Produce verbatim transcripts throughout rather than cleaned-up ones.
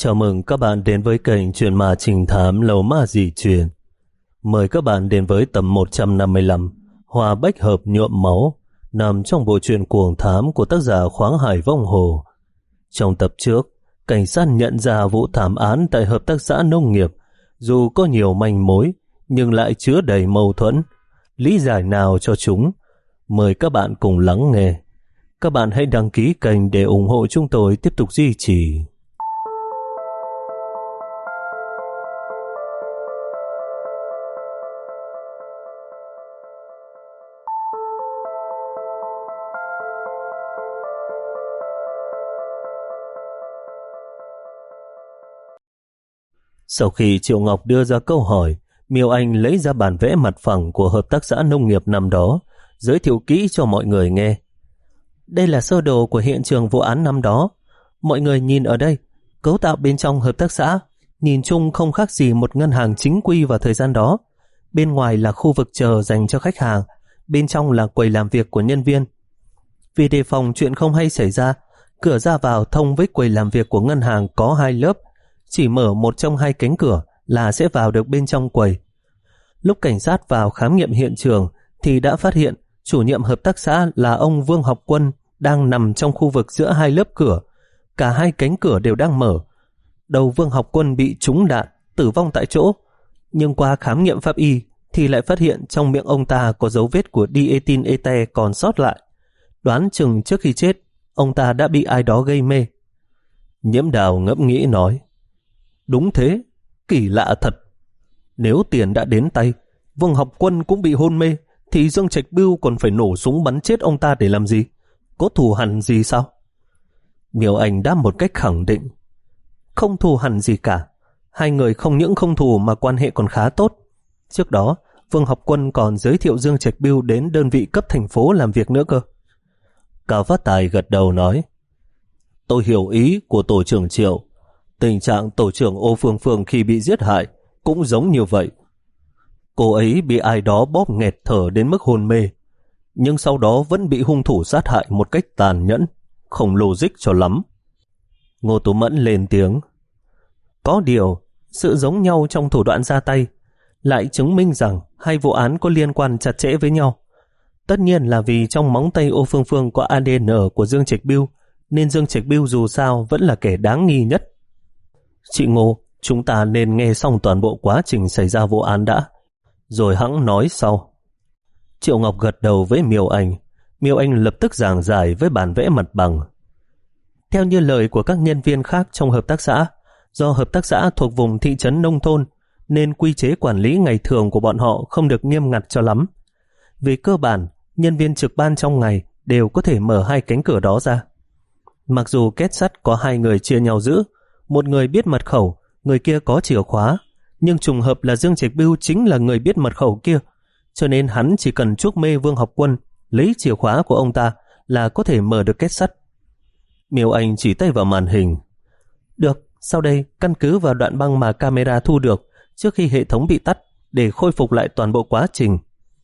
Chào mừng các bạn đến với kênh Chuyện Ma Trinh Thám Lầu Ma Dị Truyền. Mời các bạn đến với tập một trăm năm mươi lăm Hoa Bách Hợp Nhuộm Máu, nằm trong bộ truyện cuồng thám của tác giả Khoáng Hải Vong Hồ. Trong tập trước, cảnh sát nhận ra vụ thảm án tại hợp tác xã nông nghiệp dù có nhiều manh mối nhưng lại chứa đầy mâu thuẫn. Lý giải nào cho chúng? Mời các bạn cùng lắng nghe. Các bạn hãy đăng ký kênh để ủng hộ chúng tôi tiếp tục duy trì. Sau khi Triệu Ngọc đưa ra câu hỏi, Miêu Anh lấy ra bản vẽ mặt phẳng của hợp tác xã nông nghiệp năm đó, giới thiệu kỹ cho mọi người nghe. Đây là sơ đồ của hiện trường vụ án năm đó. Mọi người nhìn ở đây, cấu tạo bên trong hợp tác xã nhìn chung không khác gì một ngân hàng chính quy vào thời gian đó. Bên ngoài là khu vực chờ dành cho khách hàng, bên trong là quầy làm việc của nhân viên. Vì đề phòng chuyện không hay xảy ra, cửa ra vào thông với quầy làm việc của ngân hàng có hai lớp. Chỉ mở một trong hai cánh cửa là sẽ vào được bên trong quầy. Lúc cảnh sát vào khám nghiệm hiện trường thì đã phát hiện chủ nhiệm hợp tác xã là ông Vương Học Quân đang nằm trong khu vực giữa hai lớp cửa. Cả hai cánh cửa đều đang mở. Đầu Vương Học Quân bị trúng đạn, tử vong tại chỗ. Nhưng qua khám nghiệm pháp y thì lại phát hiện trong miệng ông ta có dấu vết của diethylete còn sót lại. Đoán chừng trước khi chết, ông ta đã bị ai đó gây mê. Nhiễm Đào ngẫm nghĩ nói: Đúng thế, kỳ lạ thật. Nếu tiền đã đến tay, Vương Học Quân cũng bị hôn mê, thì Dương Trạch Bưu còn phải nổ súng bắn chết ông ta để làm gì? Có thù hằn gì sao? Miêu Anh đáp một cách khẳng định: Không thù hằn gì cả. Hai người không những không thù mà quan hệ còn khá tốt. Trước đó, Vương Học Quân còn giới thiệu Dương Trạch Bưu đến đơn vị cấp thành phố làm việc nữa cơ. Cao Phát Tài gật đầu nói: Tôi hiểu ý của tổ trưởng Triệu. Tình trạng tổ trưởng Ô Phương Phương khi bị giết hại cũng giống như vậy. Cô ấy bị ai đó bóp nghẹt thở đến mức hôn mê, nhưng sau đó vẫn bị hung thủ sát hại một cách tàn nhẫn, không logic cho lắm. Ngô Tú Mẫn lên tiếng: Có điều, sự giống nhau trong thủ đoạn ra tay lại chứng minh rằng hai vụ án có liên quan chặt chẽ với nhau. Tất nhiên là vì trong móng tay Ô Phương Phương có a đê en của Dương Trạch Bưu, nên Dương Trạch Bưu dù sao vẫn là kẻ đáng nghi nhất. Chị Ngô, chúng ta nên nghe xong toàn bộ quá trình xảy ra vụ án đã, rồi hẵng nói sau. Triệu Ngọc gật đầu với Miêu Anh. Miêu Anh lập tức giảng giải với bản vẽ mặt bằng. Theo như lời của các nhân viên khác trong hợp tác xã, do hợp tác xã thuộc vùng thị trấn nông thôn, nên quy chế quản lý ngày thường của bọn họ không được nghiêm ngặt cho lắm. Về cơ bản, nhân viên trực ban trong ngày đều có thể mở hai cánh cửa đó ra. Mặc dù két sắt có hai người chia nhau giữ, một người biết mật khẩu, người kia có chìa khóa, nhưng trùng hợp là Dương Trạch Bưu chính là người biết mật khẩu kia, cho nên hắn chỉ cần chuốc mê Vương Học Quân, lấy chìa khóa của ông ta là có thể mở được két sắt. Miêu Anh chỉ tay vào màn hình. Được, sau đây căn cứ vào đoạn băng mà camera thu được trước khi hệ thống bị tắt để khôi phục lại toàn bộ quá trình.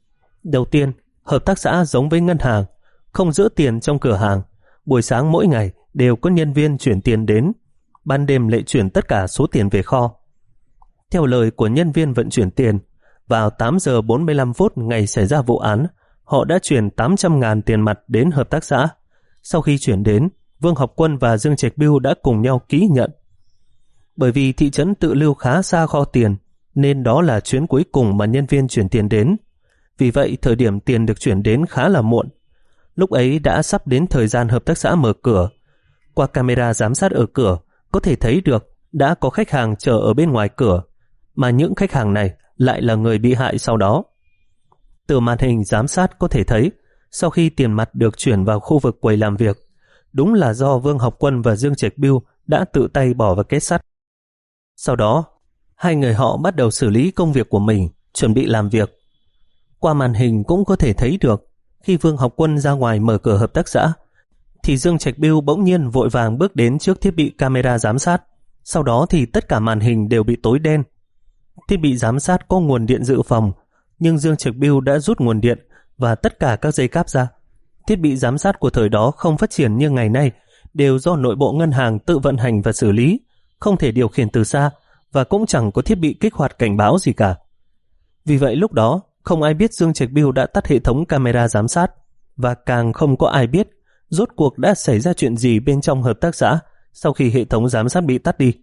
Đầu tiên, hợp tác xã giống với ngân hàng, không giữ tiền trong cửa hàng. Buổi sáng mỗi ngày đều có nhân viên chuyển tiền đến, ban đêm lại chuyển tất cả số tiền về kho. Theo lời của nhân viên vận chuyển tiền, vào tám giờ bốn mươi lăm phút ngày xảy ra vụ án, họ đã chuyển tám trăm ngàn tiền mặt đến hợp tác xã. Sau khi chuyển đến, Vương Học Quân và Dương Trạch Bưu đã cùng nhau ký nhận. Bởi vì thị trấn Tự Lưu khá xa kho tiền, nên đó là chuyến cuối cùng mà nhân viên chuyển tiền đến. Vì vậy, thời điểm tiền được chuyển đến khá là muộn. Lúc ấy đã sắp đến thời gian hợp tác xã mở cửa. Qua camera giám sát ở cửa, có thể thấy được đã có khách hàng chờ ở bên ngoài cửa, mà những khách hàng này lại là người bị hại sau đó. Từ màn hình giám sát có thể thấy, sau khi tiền mặt được chuyển vào khu vực quầy làm việc, đúng là do Vương Học Quân và Dương Trạch Bưu đã tự tay bỏ vào két sắt. Sau đó, hai người họ bắt đầu xử lý công việc của mình, chuẩn bị làm việc. Qua màn hình cũng có thể thấy được, khi Vương Học Quân ra ngoài mở cửa hợp tác xã, thì Dương Trạch Bưu bỗng nhiên vội vàng bước đến trước thiết bị camera giám sát. Sau đó thì tất cả màn hình đều bị tối đen. Thiết bị giám sát có nguồn điện dự phòng, nhưng Dương Trạch Bưu đã rút nguồn điện và tất cả các dây cáp ra. Thiết bị giám sát của thời đó không phát triển như ngày nay, đều do nội bộ ngân hàng tự vận hành và xử lý, không thể điều khiển từ xa và cũng chẳng có thiết bị kích hoạt cảnh báo gì cả. Vì vậy lúc đó, không ai biết Dương Trạch Biêu đã tắt hệ thống camera giám sát, và càng không có ai biết rốt cuộc đã xảy ra chuyện gì bên trong hợp tác xã sau khi hệ thống giám sát bị tắt đi.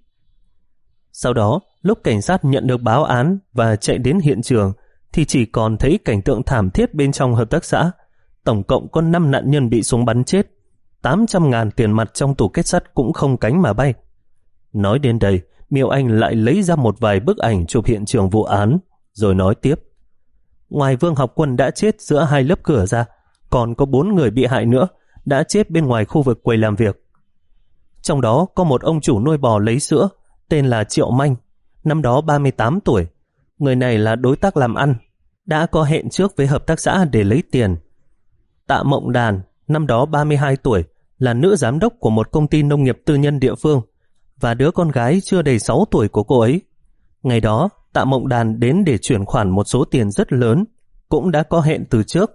Sau đó, lúc cảnh sát nhận được báo án và chạy đến hiện trường, thì chỉ còn thấy cảnh tượng thảm thiết bên trong hợp tác xã. Tổng cộng có năm nạn nhân bị súng bắn chết, tám trăm ngàn tiền mặt trong tủ kết sắt cũng không cánh mà bay. Nói đến đây, Miêu Anh lại lấy ra một vài bức ảnh chụp hiện trường vụ án, rồi nói tiếp. Ngoài Vương Học Quân đã chết giữa hai lớp cửa ra, còn có bốn người bị hại nữa đã chết bên ngoài khu vực quầy làm việc. Trong đó có một ông chủ nuôi bò lấy sữa, tên là Triệu Manh, năm đó ba mươi tám tuổi. Người này là đối tác làm ăn, đã có hẹn trước với hợp tác xã để lấy tiền. Tạ Mộng Đàn, năm đó ba mươi hai tuổi, là nữ giám đốc của một công ty nông nghiệp tư nhân địa phương, và đứa con gái chưa đầy sáu tuổi của cô ấy. Ngày đó, Tạ Mộng Đàn đến để chuyển khoản một số tiền rất lớn, cũng đã có hẹn từ trước.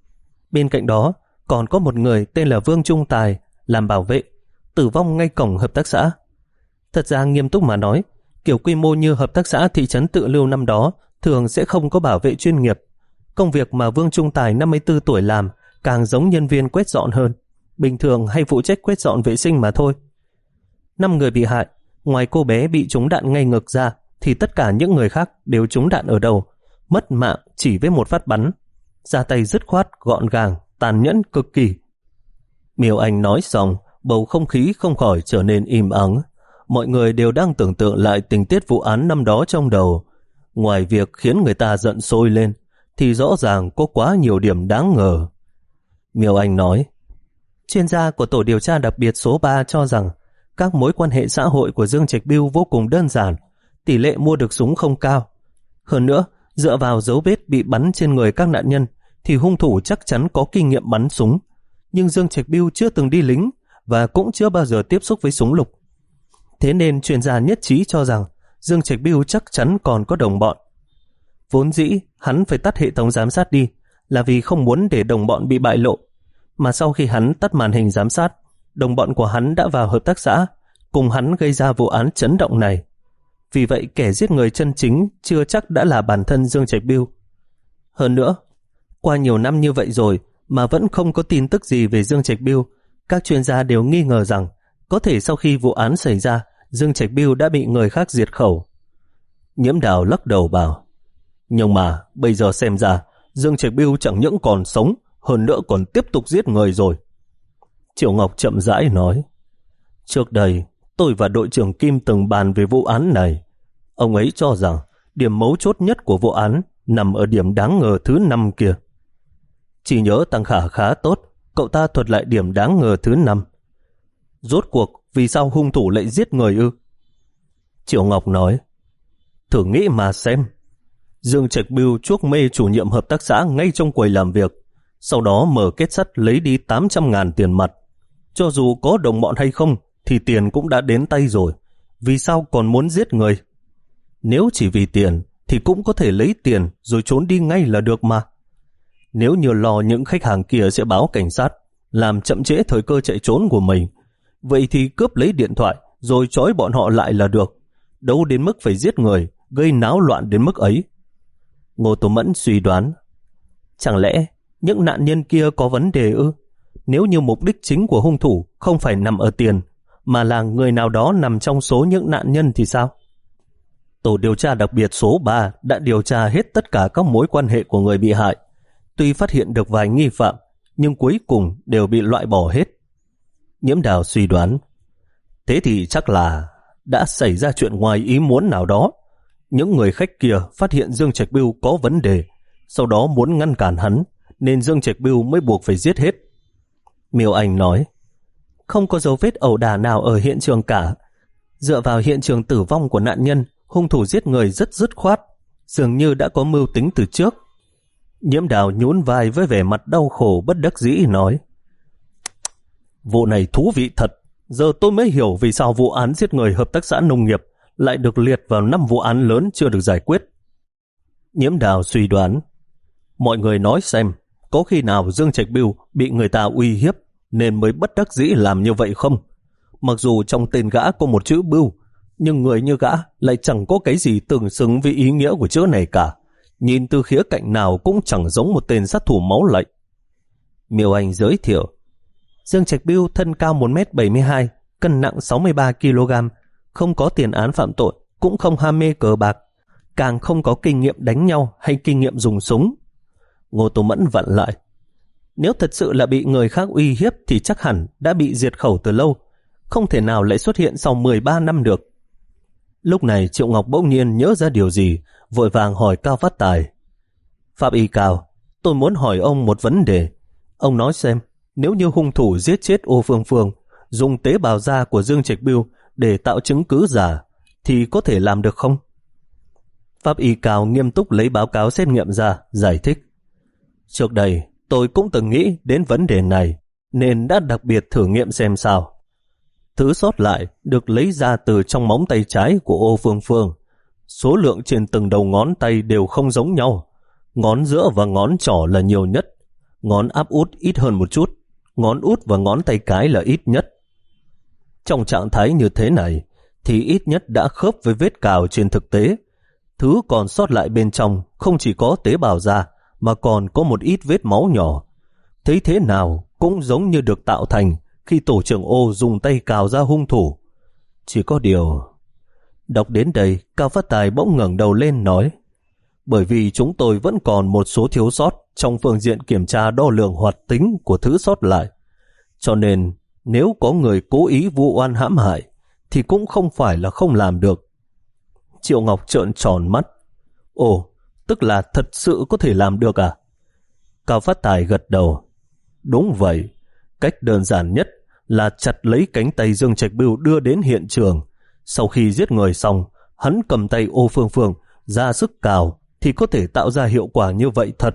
Bên cạnh đó, còn có một người tên là Vương Trung Tài, làm bảo vệ, tử vong ngay cổng hợp tác xã. Thật ra nghiêm túc mà nói, kiểu quy mô như hợp tác xã thị trấn Tự Lưu năm đó thường sẽ không có bảo vệ chuyên nghiệp. Công việc mà Vương Trung Tài năm mươi tư tuổi làm càng giống nhân viên quét dọn hơn, bình thường hay phụ trách quét dọn vệ sinh mà thôi. Năm người bị hại, ngoài cô bé bị trúng đạn ngay ngực ra, thì tất cả những người khác đều trúng đạn ở đầu, mất mạng chỉ với một phát bắn. Ra tay dứt khoát, gọn gàng, tàn nhẫn cực kỳ. Miêu Anh nói xong, bầu không khí không khỏi trở nên im ắng. Mọi người đều đang tưởng tượng lại tình tiết vụ án năm đó trong đầu. Ngoài việc khiến người ta giận sôi lên, thì rõ ràng có quá nhiều điểm đáng ngờ. Miêu Anh nói, chuyên gia của tổ điều tra đặc biệt số ba cho rằng các mối quan hệ xã hội của Dương Trạch Biêu vô cùng đơn giản, tỷ lệ mua được súng không cao. Hơn nữa, dựa vào dấu vết bị bắn trên người các nạn nhân, thì hung thủ chắc chắn có kinh nghiệm bắn súng. Nhưng Dương Trạch Biêu chưa từng đi lính và cũng chưa bao giờ tiếp xúc với súng lục. Thế nên chuyên gia nhất trí cho rằng Dương Trạch Biêu chắc chắn còn có đồng bọn. Vốn dĩ hắn phải tắt hệ thống giám sát đi là vì không muốn để đồng bọn bị bại lộ. Mà sau khi hắn tắt màn hình giám sát, đồng bọn của hắn đã vào hợp tác xã, cùng hắn gây ra vụ án chấn động này. Vì vậy kẻ giết người chân chính chưa chắc đã là bản thân Dương Trạch Biêu. Hơn nữa, qua nhiều năm như vậy rồi mà vẫn không có tin tức gì về Dương Trạch Biêu, các chuyên gia đều nghi ngờ rằng có thể sau khi vụ án xảy ra, Dương Trạch Biêu đã bị người khác diệt khẩu. Nhiễm Đào lắc đầu bảo, nhưng mà bây giờ xem ra Dương Trạch Biêu chẳng những còn sống, hơn nữa còn tiếp tục giết người rồi. Triệu Ngọc chậm rãi nói, trước đây tôi và đội trưởng Kim từng bàn về vụ án này. Ông ấy cho rằng điểm mấu chốt nhất của vụ án nằm ở điểm đáng ngờ thứ năm kia. Chỉ nhớ Tăng Khả khá tốt, cậu ta thuật lại điểm đáng ngờ thứ năm. Rốt cuộc vì sao hung thủ lại giết người ư? Triệu Ngọc nói, thử nghĩ mà xem. Dương Trạch Biêu chuốc mê chủ nhiệm hợp tác xã ngay trong quầy làm việc, sau đó mở kết sắt lấy đi tám trăm ngàn tiền mặt. Cho dù có đồng bọn hay không, thì tiền cũng đã đến tay rồi. Vì sao còn muốn giết người? Nếu chỉ vì tiền, thì cũng có thể lấy tiền rồi trốn đi ngay là được mà. Nếu như lo những khách hàng kia sẽ báo cảnh sát, làm chậm trễ thời cơ chạy trốn của mình, vậy thì cướp lấy điện thoại rồi trói bọn họ lại là được. Đâu đến mức phải giết người, gây náo loạn đến mức ấy. Ngô Tô Mẫn suy đoán, chẳng lẽ những nạn nhân kia có vấn đề ư? Nếu như mục đích chính của hung thủ không phải nằm ở tiền, mà là người nào đó nằm trong số những nạn nhân thì sao? Tổ điều tra đặc biệt số ba đã điều tra hết tất cả các mối quan hệ của người bị hại. Tuy phát hiện được vài nghi phạm, nhưng cuối cùng đều bị loại bỏ hết. Nhiễm Đào suy đoán, thế thì chắc là đã xảy ra chuyện ngoài ý muốn nào đó. Những người khách kia phát hiện Dương Trạch Biêu có vấn đề, sau đó muốn ngăn cản hắn, nên Dương Trạch Biêu mới buộc phải giết hết. Miêu Anh nói, không có dấu vết ẩu đả nào ở hiện trường cả. Dựa vào hiện trường tử vong của nạn nhân, hung thủ giết người rất dứt khoát, dường như đã có mưu tính từ trước. Nhiễm Đào nhún vai với vẻ mặt đau khổ bất đắc dĩ nói, vụ này thú vị thật. Giờ tôi mới hiểu vì sao vụ án giết người hợp tác xã nông nghiệp lại được liệt vào năm vụ án lớn chưa được giải quyết. Nhiễm Đào suy đoán, mọi người nói xem, có khi nào Dương Trạch Biêu bị người ta uy hiếp nên mới bất đắc dĩ làm như vậy không? Mặc dù trong tên gã có một chữ Bưu, Nhưng người như gã lại chẳng có cái gì tương xứng với ý nghĩa của chữ này cả. Nhìn từ khía cạnh nào cũng chẳng giống một tên sát thủ máu lạnh. Miêu Anh giới thiệu. Dương Trạch Bưu thân cao một mét bảy mươi hai, cân nặng sáu mươi ba ki lô gam, không có tiền án phạm tội, cũng không ham mê cờ bạc, càng không có kinh nghiệm đánh nhau hay kinh nghiệm dùng súng. Ngô Tô Mẫn vặn lại. Nếu thật sự là bị người khác uy hiếp thì chắc hẳn đã bị diệt khẩu từ lâu, không thể nào lại xuất hiện sau mười ba năm được. Lúc này Triệu Ngọc bỗng nhiên nhớ ra điều gì, vội vàng hỏi Cao Phát Tài. Pháp y Cao, tôi muốn hỏi ông một vấn đề. Ông nói xem, nếu như hung thủ giết chết Ô Phương Phương, dùng tế bào da của Dương Trạch Bưu để tạo chứng cứ giả, thì có thể làm được không? Pháp y Cao nghiêm túc lấy báo cáo xét nghiệm ra, giải thích. Trước đây, tôi cũng từng nghĩ đến vấn đề này, nên đã đặc biệt thử nghiệm xem sao. Thứ sót lại được lấy ra từ trong móng tay trái của Ô Phương Phương. Số lượng trên từng đầu ngón tay đều không giống nhau. Ngón giữa và ngón trỏ là nhiều nhất, ngón áp út ít hơn một chút, ngón út và ngón tay cái là ít nhất. Trong trạng thái như thế này, thì ít nhất đã khớp với vết cào trên thực tế. Thứ còn sót lại bên trong không chỉ có tế bào da, mà còn có một ít vết máu nhỏ. Thấy thế nào cũng giống như được tạo thành khi tổ trưởng Ô dùng tay cào ra hung thủ. Chỉ có điều... Đọc đến đây, Cao Phát Tài bỗng ngẩng đầu lên nói, bởi vì chúng tôi vẫn còn một số thiếu sót trong phương diện kiểm tra đo lường hoạt tính của thứ sót lại. Cho nên, nếu có người cố ý vu oan hãm hại, thì cũng không phải là không làm được. Triệu Ngọc trợn tròn mắt. Ồ, tức là thật sự có thể làm được à? Cao Phát Tài gật đầu. Đúng vậy, cách đơn giản nhất là chặt lấy cánh tay Dương Trạch Bưu đưa đến hiện trường. Sau khi giết người xong, hắn cầm tay Ô Phương Phương ra sức cào thì có thể tạo ra hiệu quả như vậy thật.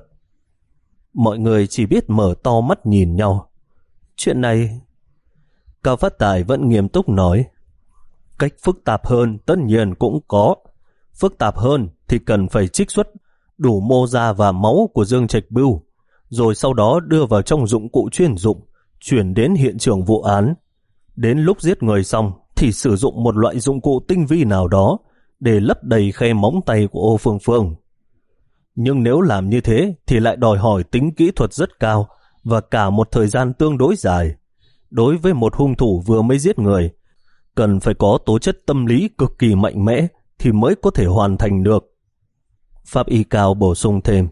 Mọi người chỉ biết mở to mắt nhìn nhau. Chuyện này... Cao Phát Tài vẫn nghiêm túc nói. Cách phức tạp hơn tất nhiên cũng có. Phức tạp hơn thì cần phải trích xuất đủ mô da và máu của Dương Trạch Bưu, rồi sau đó đưa vào trong dụng cụ chuyên dụng, chuyển đến hiện trường vụ án. Đến lúc giết người xong thì sử dụng một loại dụng cụ tinh vi nào đó để lấp đầy khe móng tay của Ô Phương Phương. Nhưng nếu làm như thế thì lại đòi hỏi tính kỹ thuật rất cao và cả một thời gian tương đối dài. Đối với một hung thủ vừa mới giết người, cần phải có tố chất tâm lý cực kỳ mạnh mẽ thì mới có thể hoàn thành được. Pháp y Cao bổ sung thêm.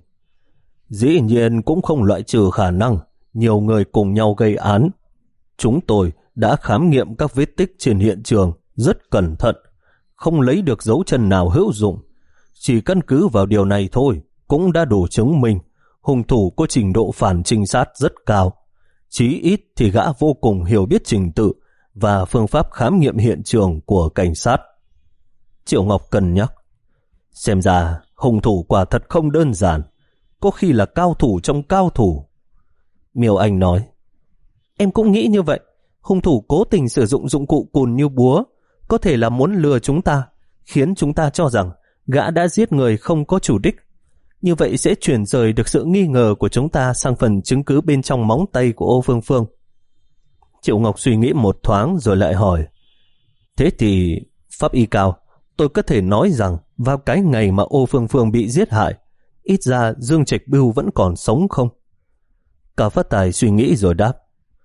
Dĩ nhiên cũng không loại trừ khả năng nhiều người cùng nhau gây án. Chúng tôi đã khám nghiệm các vết tích trên hiện trường rất cẩn thận, không lấy được dấu chân nào hữu dụng. Chỉ căn cứ vào điều này thôi cũng đã đủ chứng minh hung thủ có trình độ phản trinh sát rất cao. Chí ít thì gã vô cùng hiểu biết trình tự và phương pháp khám nghiệm hiện trường của cảnh sát. Triệu Ngọc cân nhắc. Xem ra hung thủ quả thật không đơn giản, có khi là cao thủ trong cao thủ. Miêu Anh nói. Em cũng nghĩ như vậy. Hung thủ cố tình sử dụng dụng cụ cùn như búa, có thể là muốn lừa chúng ta, khiến chúng ta cho rằng gã đã giết người không có chủ đích. Như vậy sẽ chuyển rời được sự nghi ngờ của chúng ta sang phần chứng cứ bên trong móng tay của Ô Phương Phương. Triệu Ngọc suy nghĩ một thoáng rồi lại hỏi. Thế thì, Pháp y Cao, tôi có thể nói rằng vào cái ngày mà Ô Phương Phương bị giết hại, ít ra Dương Trạch Bưu vẫn còn sống không? Cao Phát Tài suy nghĩ rồi đáp.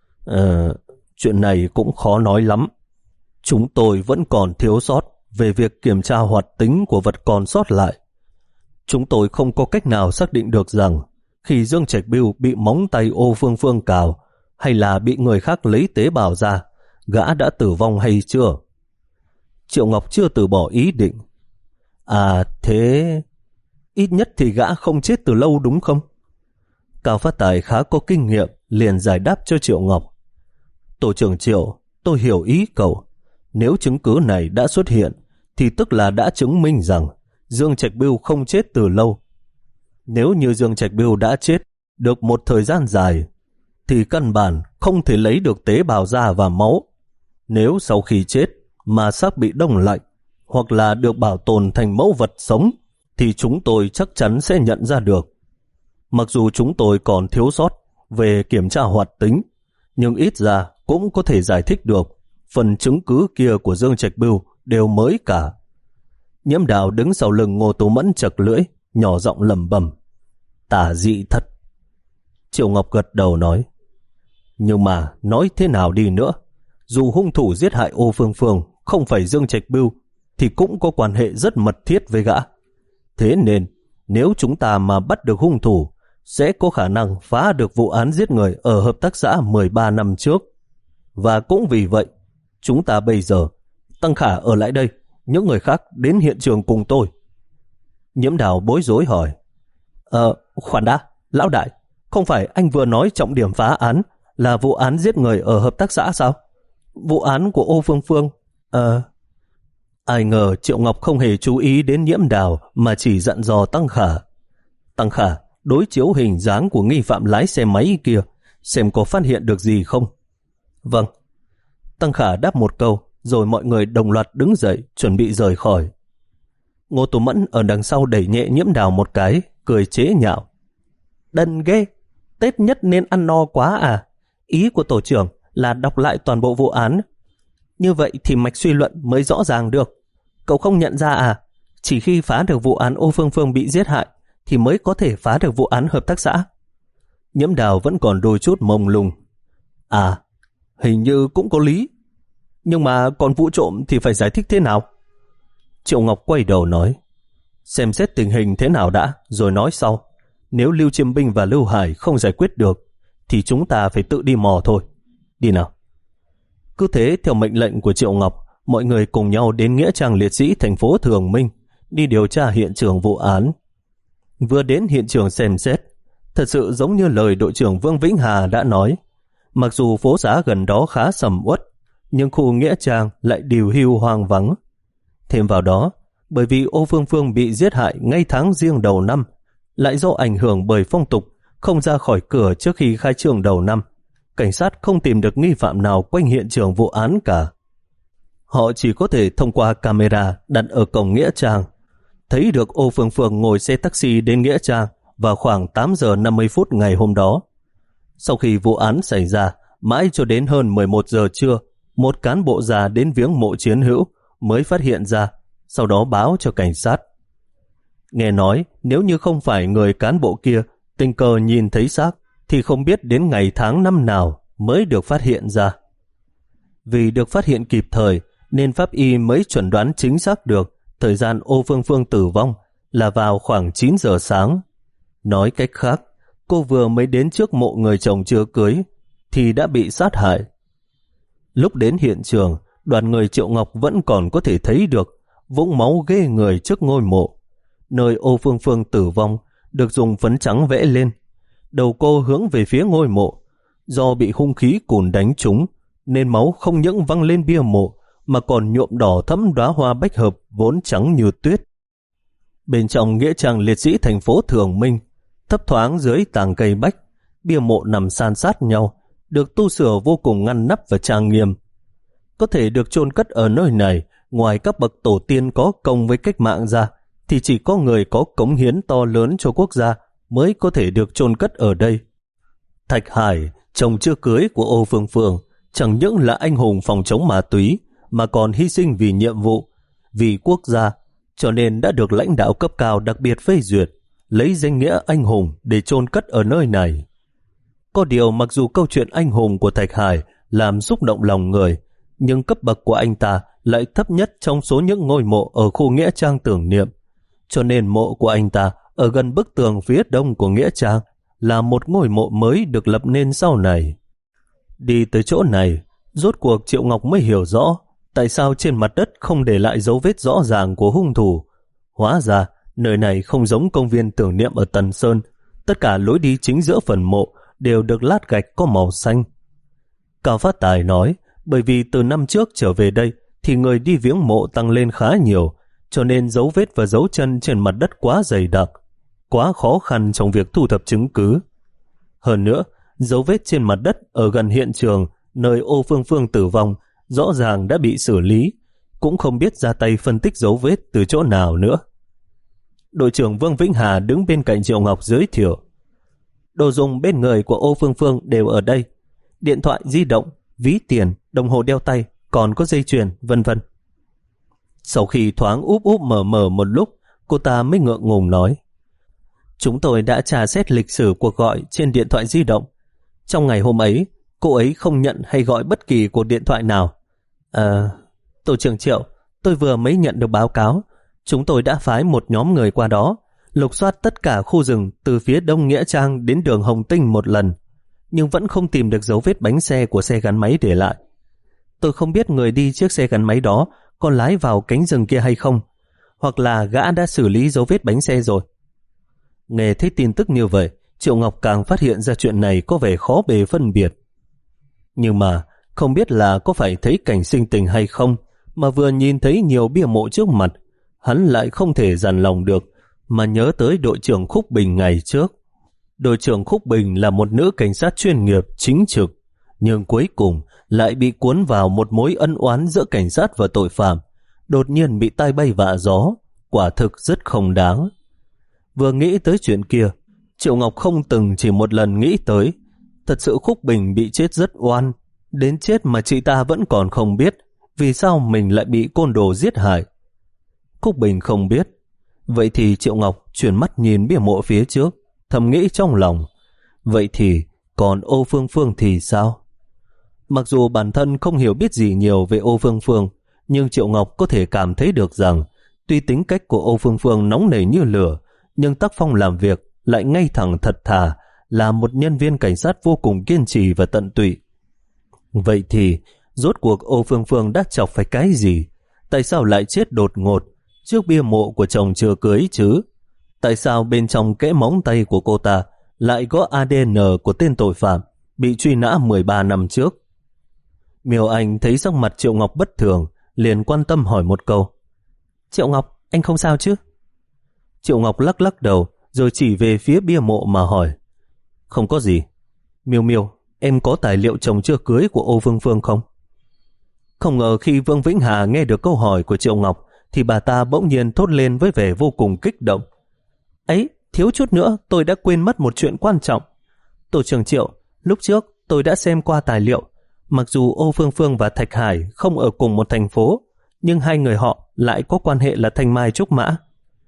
Ờ, chuyện này cũng khó nói lắm. Chúng tôi vẫn còn thiếu sót về việc kiểm tra hoạt tính của vật còn sót lại. Chúng tôi không có cách nào xác định được rằng khi Dương Trạch Bưu bị móng tay Ô Phương Phương cào hay là bị người khác lấy tế bào ra, gã đã tử vong hay chưa. Triệu Ngọc chưa từ bỏ ý định. À thế, ít nhất thì gã không chết từ lâu đúng không? Cao Phát Tài khá có kinh nghiệm, liền giải đáp cho Triệu Ngọc. Tổ trưởng Triệu, tôi hiểu ý cậu. Nếu chứng cứ này đã xuất hiện, thì tức là đã chứng minh rằng Dương Trạch Bưu không chết từ lâu. Nếu như Dương Trạch Bưu đã chết được một thời gian dài, thì căn bản không thể lấy được tế bào da và máu. Nếu sau khi chết mà xác bị đông lạnh, hoặc là được bảo tồn thành mẫu vật sống, thì chúng tôi chắc chắn sẽ nhận ra được. Mặc dù chúng tôi còn thiếu sót về kiểm tra hoạt tính, nhưng ít ra cũng có thể giải thích được phần chứng cứ kia của Dương Trạch Bưu đều mới cả. Nhiễm Đào đứng sau lưng Ngô Tú Mẫn chật lưỡi, nhỏ giọng lẩm bẩm. Tà dị thật. Triệu Ngọc gật đầu nói. Nhưng mà nói thế nào đi nữa, dù hung thủ giết hại Ô Phương Phương không phải Dương Trạch Bưu, thì cũng có quan hệ rất mật thiết với gã. Thế nên, nếu chúng ta mà bắt được hung thủ, sẽ có khả năng phá được vụ án giết người ở hợp tác xã mười ba năm trước. Và cũng vì vậy, chúng ta bây giờ, Tăng Khả ở lại đây, những người khác đến hiện trường cùng tôi. Nhiễm Đào bối rối hỏi. Ờ, khoan đã, lão đại, không phải anh vừa nói trọng điểm phá án là vụ án giết người ở hợp tác xã sao? Vụ án của Ô Phương Phương? Ờ... Ai ngờ Triệu Ngọc không hề chú ý đến Nhiễm Đào mà chỉ dặn dò Tăng Khả. Tăng Khả, đối chiếu hình dáng của nghi phạm lái xe máy kia, xem có phát hiện được gì không? Vâng. Tăng Khả đáp một câu, rồi mọi người đồng loạt đứng dậy, chuẩn bị rời khỏi. Ngô Tú Mẫn ở đằng sau đẩy nhẹ Nhiễm Đào một cái, cười chế nhạo. Đần ghê, Tết nhất nên ăn no quá à? Ý của tổ trưởng là đọc lại toàn bộ vụ án. Như vậy thì mạch suy luận mới rõ ràng được. Cậu không nhận ra à? Chỉ khi phá được vụ án Ô Phương Phương bị giết hại thì mới có thể phá được vụ án hợp tác xã. Nhiễm Đào vẫn còn đôi chút mông lung. À, hình như cũng có lý. Nhưng mà còn vụ trộm thì phải giải thích thế nào? Triệu Ngọc quay đầu nói. Xem xét tình hình thế nào đã, rồi nói sau. Nếu Lưu Chiêm Binh và Lưu Hải không giải quyết được, thì chúng ta phải tự đi mò thôi. Đi nào. Cứ thế theo mệnh lệnh của Triệu Ngọc, mọi người cùng nhau đến Nghĩa trang liệt sĩ thành phố Thường Minh, đi điều tra hiện trường vụ án. Vừa đến hiện trường xem xét, thật sự giống như lời đội trưởng Vương Vĩnh Hà đã nói. Mặc dù phố xá gần đó khá sầm uất, nhưng khu Nghĩa trang lại điều hưu hoang vắng. Thêm vào đó, bởi vì Ô Phương Phương bị giết hại ngay tháng Giêng đầu năm, lại do ảnh hưởng bởi phong tục không ra khỏi cửa trước khi khai trương đầu năm, cảnh sát không tìm được nghi phạm nào quanh hiện trường vụ án cả. Họ chỉ có thể thông qua camera đặt ở cổng Nghĩa trang, thấy được Ô Phương Phương ngồi xe taxi đến Nghĩa trang vào khoảng tám giờ năm mươi phút ngày hôm đó. Sau khi vụ án xảy ra, mãi cho đến hơn mười một giờ trưa, một cán bộ già đến viếng mộ chiến hữu mới phát hiện ra, sau đó báo cho cảnh sát. Nghe nói nếu như không phải người cán bộ kia tình cờ nhìn thấy xác, thì không biết đến ngày tháng năm nào mới được phát hiện ra. Vì được phát hiện kịp thời nên pháp y mới chuẩn đoán chính xác được thời gian Ô Phương Phương tử vong là vào khoảng chín giờ sáng. Nói cách khác, cô vừa mới đến trước mộ người chồng chưa cưới thì đã bị sát hại. Lúc đến hiện trường, đoàn người Triệu Ngọc vẫn còn có thể thấy được vũng máu ghê người trước ngôi mộ. Nơi Ô Phương Phương tử vong được dùng phấn trắng vẽ lên. Đầu cô hướng về phía ngôi mộ. Do bị hung khí cùn đánh trúng, nên máu không những văng lên bia mộ, mà còn nhuộm đỏ thẫm đóa hoa bách hợp vốn trắng như tuyết. Bên trong Nghĩa trang liệt sĩ thành phố Thường Minh, thấp thoáng dưới tàng cây bách, bia mộ nằm san sát nhau, được tu sửa vô cùng ngăn nắp và trang nghiêm. Có thể được chôn cất ở nơi này, ngoài các bậc tổ tiên có công với cách mạng ra, thì chỉ có người có cống hiến to lớn cho quốc gia mới có thể được chôn cất ở đây. Thạch Hải, chồng chưa cưới của Ô Phương Phương, chẳng những là anh hùng phòng chống ma túy, mà còn hy sinh vì nhiệm vụ, vì quốc gia, cho nên đã được lãnh đạo cấp cao đặc biệt phê duyệt, lấy danh nghĩa anh hùng để chôn cất ở nơi này. Có điều mặc dù câu chuyện anh hùng của Thạch Hải làm xúc động lòng người, nhưng cấp bậc của anh ta lại thấp nhất trong số những ngôi mộ ở khu Nghĩa trang tưởng niệm, cho nên mộ của anh ta ở gần bức tường phía đông của Nghĩa trang là một ngôi mộ mới được lập nên sau này. Đi tới chỗ này, rốt cuộc Triệu Ngọc mới hiểu rõ tại sao trên mặt đất không để lại dấu vết rõ ràng của hung thủ. Hóa ra, nơi này không giống công viên tưởng niệm ở Tần Sơn, tất cả lối đi chính giữa phần mộ đều được lát gạch có màu xanh. Cao Phát Tài nói, bởi vì từ năm trước trở về đây thì người đi viếng mộ tăng lên khá nhiều, cho nên dấu vết và dấu chân trên mặt đất quá dày đặc, quá khó khăn trong việc thu thập chứng cứ. Hơn nữa, dấu vết trên mặt đất ở gần hiện trường nơi Ô Phương Phương tử vong rõ ràng đã bị xử lý, cũng không biết ra tay phân tích dấu vết từ chỗ nào nữa. Đội trưởng Vương Vĩnh Hà đứng bên cạnh Triệu Ngọc giới thiệu. Đồ dùng bên người của Ô Phương Phương đều ở đây. Điện thoại di động, ví tiền, đồng hồ đeo tay, còn có dây chuyền, vân vân. Sau khi thoáng úp úp mở mở một lúc, cô ta mới ngượng ngùng nói: Chúng tôi đã tra xét lịch sử cuộc gọi trên điện thoại di động. Trong ngày hôm ấy, cô ấy không nhận hay gọi bất kỳ cuộc điện thoại nào. À, Tổ trưởng Triệu, tôi vừa mới nhận được báo cáo. Chúng tôi đã phái một nhóm người qua đó, lục soát tất cả khu rừng từ phía đông Nghĩa Trang đến đường Hồng Tinh một lần, nhưng vẫn không tìm được dấu vết bánh xe của xe gắn máy để lại. Tôi không biết người đi chiếc xe gắn máy đó có lái vào cánh rừng kia hay không, hoặc là gã đã xử lý dấu vết bánh xe rồi. Nghe thấy tin tức như vậy, Triệu Ngọc càng phát hiện ra chuyện này có vẻ khó bề phân biệt. Nhưng mà không biết là có phải thấy cảnh sinh tình hay không, mà vừa nhìn thấy nhiều bia mộ trước mặt, hắn lại không thể dằn lòng được mà nhớ tới đội trưởng Khúc Bình ngày trước. Đội trưởng Khúc Bình là một nữ cảnh sát chuyên nghiệp, chính trực, nhưng cuối cùng lại bị cuốn vào một mối ân oán giữa cảnh sát và tội phạm, đột nhiên bị tai bay vạ gió, quả thực rất không đáng. Vừa nghĩ tới chuyện kia, Triệu Ngọc không từng chỉ một lần nghĩ tới, thật sự Khúc Bình bị chết rất oan, đến chết mà chị ta vẫn còn không biết vì sao mình lại bị côn đồ giết hại. Khúc Bình không biết. Vậy thì Triệu Ngọc chuyển mắt nhìn bia mộ phía trước, thầm nghĩ trong lòng, vậy thì còn Ô Phương Phương thì sao? Mặc dù bản thân không hiểu biết gì nhiều về Ô Phương Phương, nhưng Triệu Ngọc có thể cảm thấy được rằng tuy tính cách của Ô Phương Phương nóng nảy như lửa, nhưng tác phong làm việc lại ngay thẳng thật thà, là một nhân viên cảnh sát vô cùng kiên trì và tận tụy. Vậy thì rốt cuộc Ô Phương Phương đã chọc phải cái gì? Tại sao lại chết đột ngột trước bia mộ của chồng chưa cưới chứ? Tại sao bên trong kẽ móng tay của cô ta lại có a đê en của tên tội phạm bị truy nã mười ba năm trước? Miêu Anh thấy sắc mặt Triệu Ngọc bất thường, liền quan tâm hỏi một câu: Triệu Ngọc, anh không sao chứ? Triệu Ngọc lắc lắc đầu, rồi chỉ về phía bia mộ mà hỏi: Không có gì. Miêu Miêu, em có tài liệu chồng chưa cưới của Ô Phương Phương không? Không ngờ khi Vương Vĩnh Hà nghe được câu hỏi của Triệu Ngọc, thì bà ta bỗng nhiên thốt lên với vẻ vô cùng kích động: Ấy, thiếu chút nữa tôi đã quên mất một chuyện quan trọng. Tổ trưởng Triệu, lúc trước tôi đã xem qua tài liệu. Mặc dù Ô Phương Phương và Thạch Hải không ở cùng một thành phố, nhưng hai người họ lại có quan hệ là thanh mai trúc mã.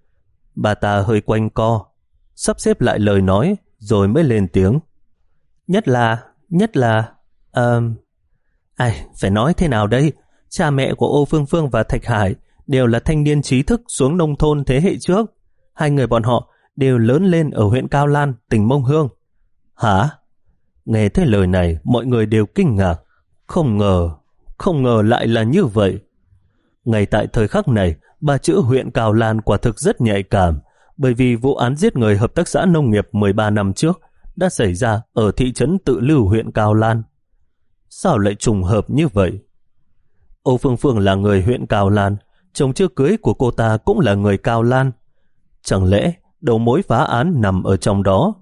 Bà ta hơi quanh co, sắp xếp lại lời nói, rồi mới lên tiếng: Nhất là, nhất là... Uh, ai, phải nói thế nào đây? Cha mẹ của Ô Phương Phương và Thạch Hải đều là thanh niên trí thức xuống nông thôn thế hệ trước. Hai người bọn họ đều lớn lên ở huyện Cao Lan, tỉnh Mông Hương. Hả? Nghe thấy lời này, mọi người đều kinh ngạc. Không ngờ, không ngờ lại là như vậy. Ngay tại thời khắc này, ba chữ huyện Cao Lan quả thực rất nhạy cảm, bởi vì vụ án giết người hợp tác xã nông nghiệp mười ba năm trước đã xảy ra ở thị trấn Tự Lưu, huyện Cao Lan. Sao lại trùng hợp như vậy? Ô Phương Phương là người huyện Cao Lan, chồng chưa cưới của cô ta cũng là người Cao Lan. Chẳng lẽ đầu mối phá án nằm ở trong đó?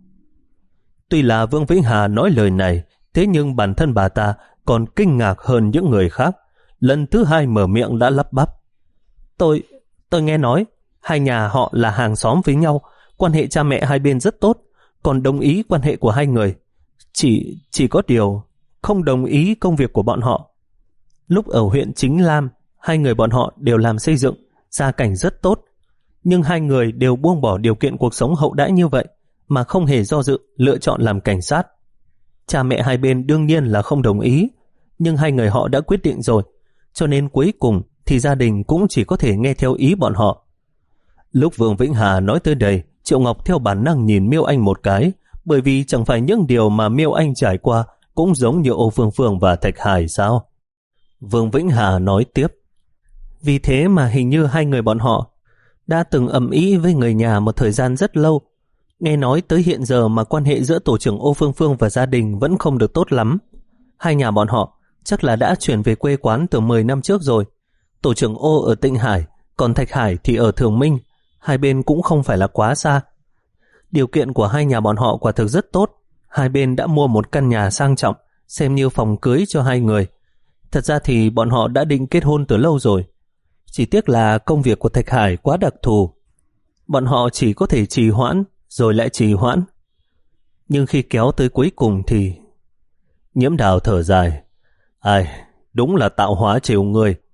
Tuy là Vương Vĩnh Hà nói lời này, thế nhưng bản thân bà ta còn kinh ngạc hơn những người khác. Lần thứ hai mở miệng đã lắp bắp: Tôi, tôi nghe nói hai nhà họ là hàng xóm với nhau, quan hệ cha mẹ hai bên rất tốt, còn đồng ý quan hệ của hai người. Chỉ, chỉ có điều không đồng ý công việc của bọn họ. Lúc ở huyện Chính Lam, hai người bọn họ đều làm xây dựng, gia cảnh rất tốt, nhưng hai người đều buông bỏ điều kiện cuộc sống hậu đãi như vậy mà không hề do dự lựa chọn làm cảnh sát. Cha mẹ hai bên đương nhiên là không đồng ý, nhưng hai người họ đã quyết định rồi, cho nên cuối cùng thì gia đình cũng chỉ có thể nghe theo ý bọn họ. Lúc Vương Vĩnh Hà nói tới đây, Triệu Ngọc theo bản năng nhìn Miêu Anh một cái, bởi vì chẳng phải những điều mà Miêu Anh trải qua cũng giống như Ô Phương Phương và Thạch Hải sao? Vương Vĩnh Hà nói tiếp: Vì thế mà hình như hai người bọn họ đã từng ầm ĩ với người nhà một thời gian rất lâu. Nghe nói tới hiện giờ mà quan hệ giữa tổ trưởng Ô Phương Phương và gia đình vẫn không được tốt lắm. Hai nhà bọn họ chắc là đã chuyển về quê quán từ mười năm trước rồi. Tổ trưởng Ô ở Tịnh Hải, còn Thạch Hải thì ở Thường Minh. Hai bên cũng không phải là quá xa. Điều kiện của hai nhà bọn họ quả thực rất tốt. Hai bên đã mua một căn nhà sang trọng, xem như phòng cưới cho hai người. Thật ra thì bọn họ đã định kết hôn từ lâu rồi. Chỉ tiếc là công việc của Thạch Hải quá đặc thù. Bọn họ chỉ có thể trì hoãn, rồi lại trì hoãn. Nhưng khi kéo tới cuối cùng thì... Nhiễm Đào thở dài: Ai, đúng là tạo hóa trêu người.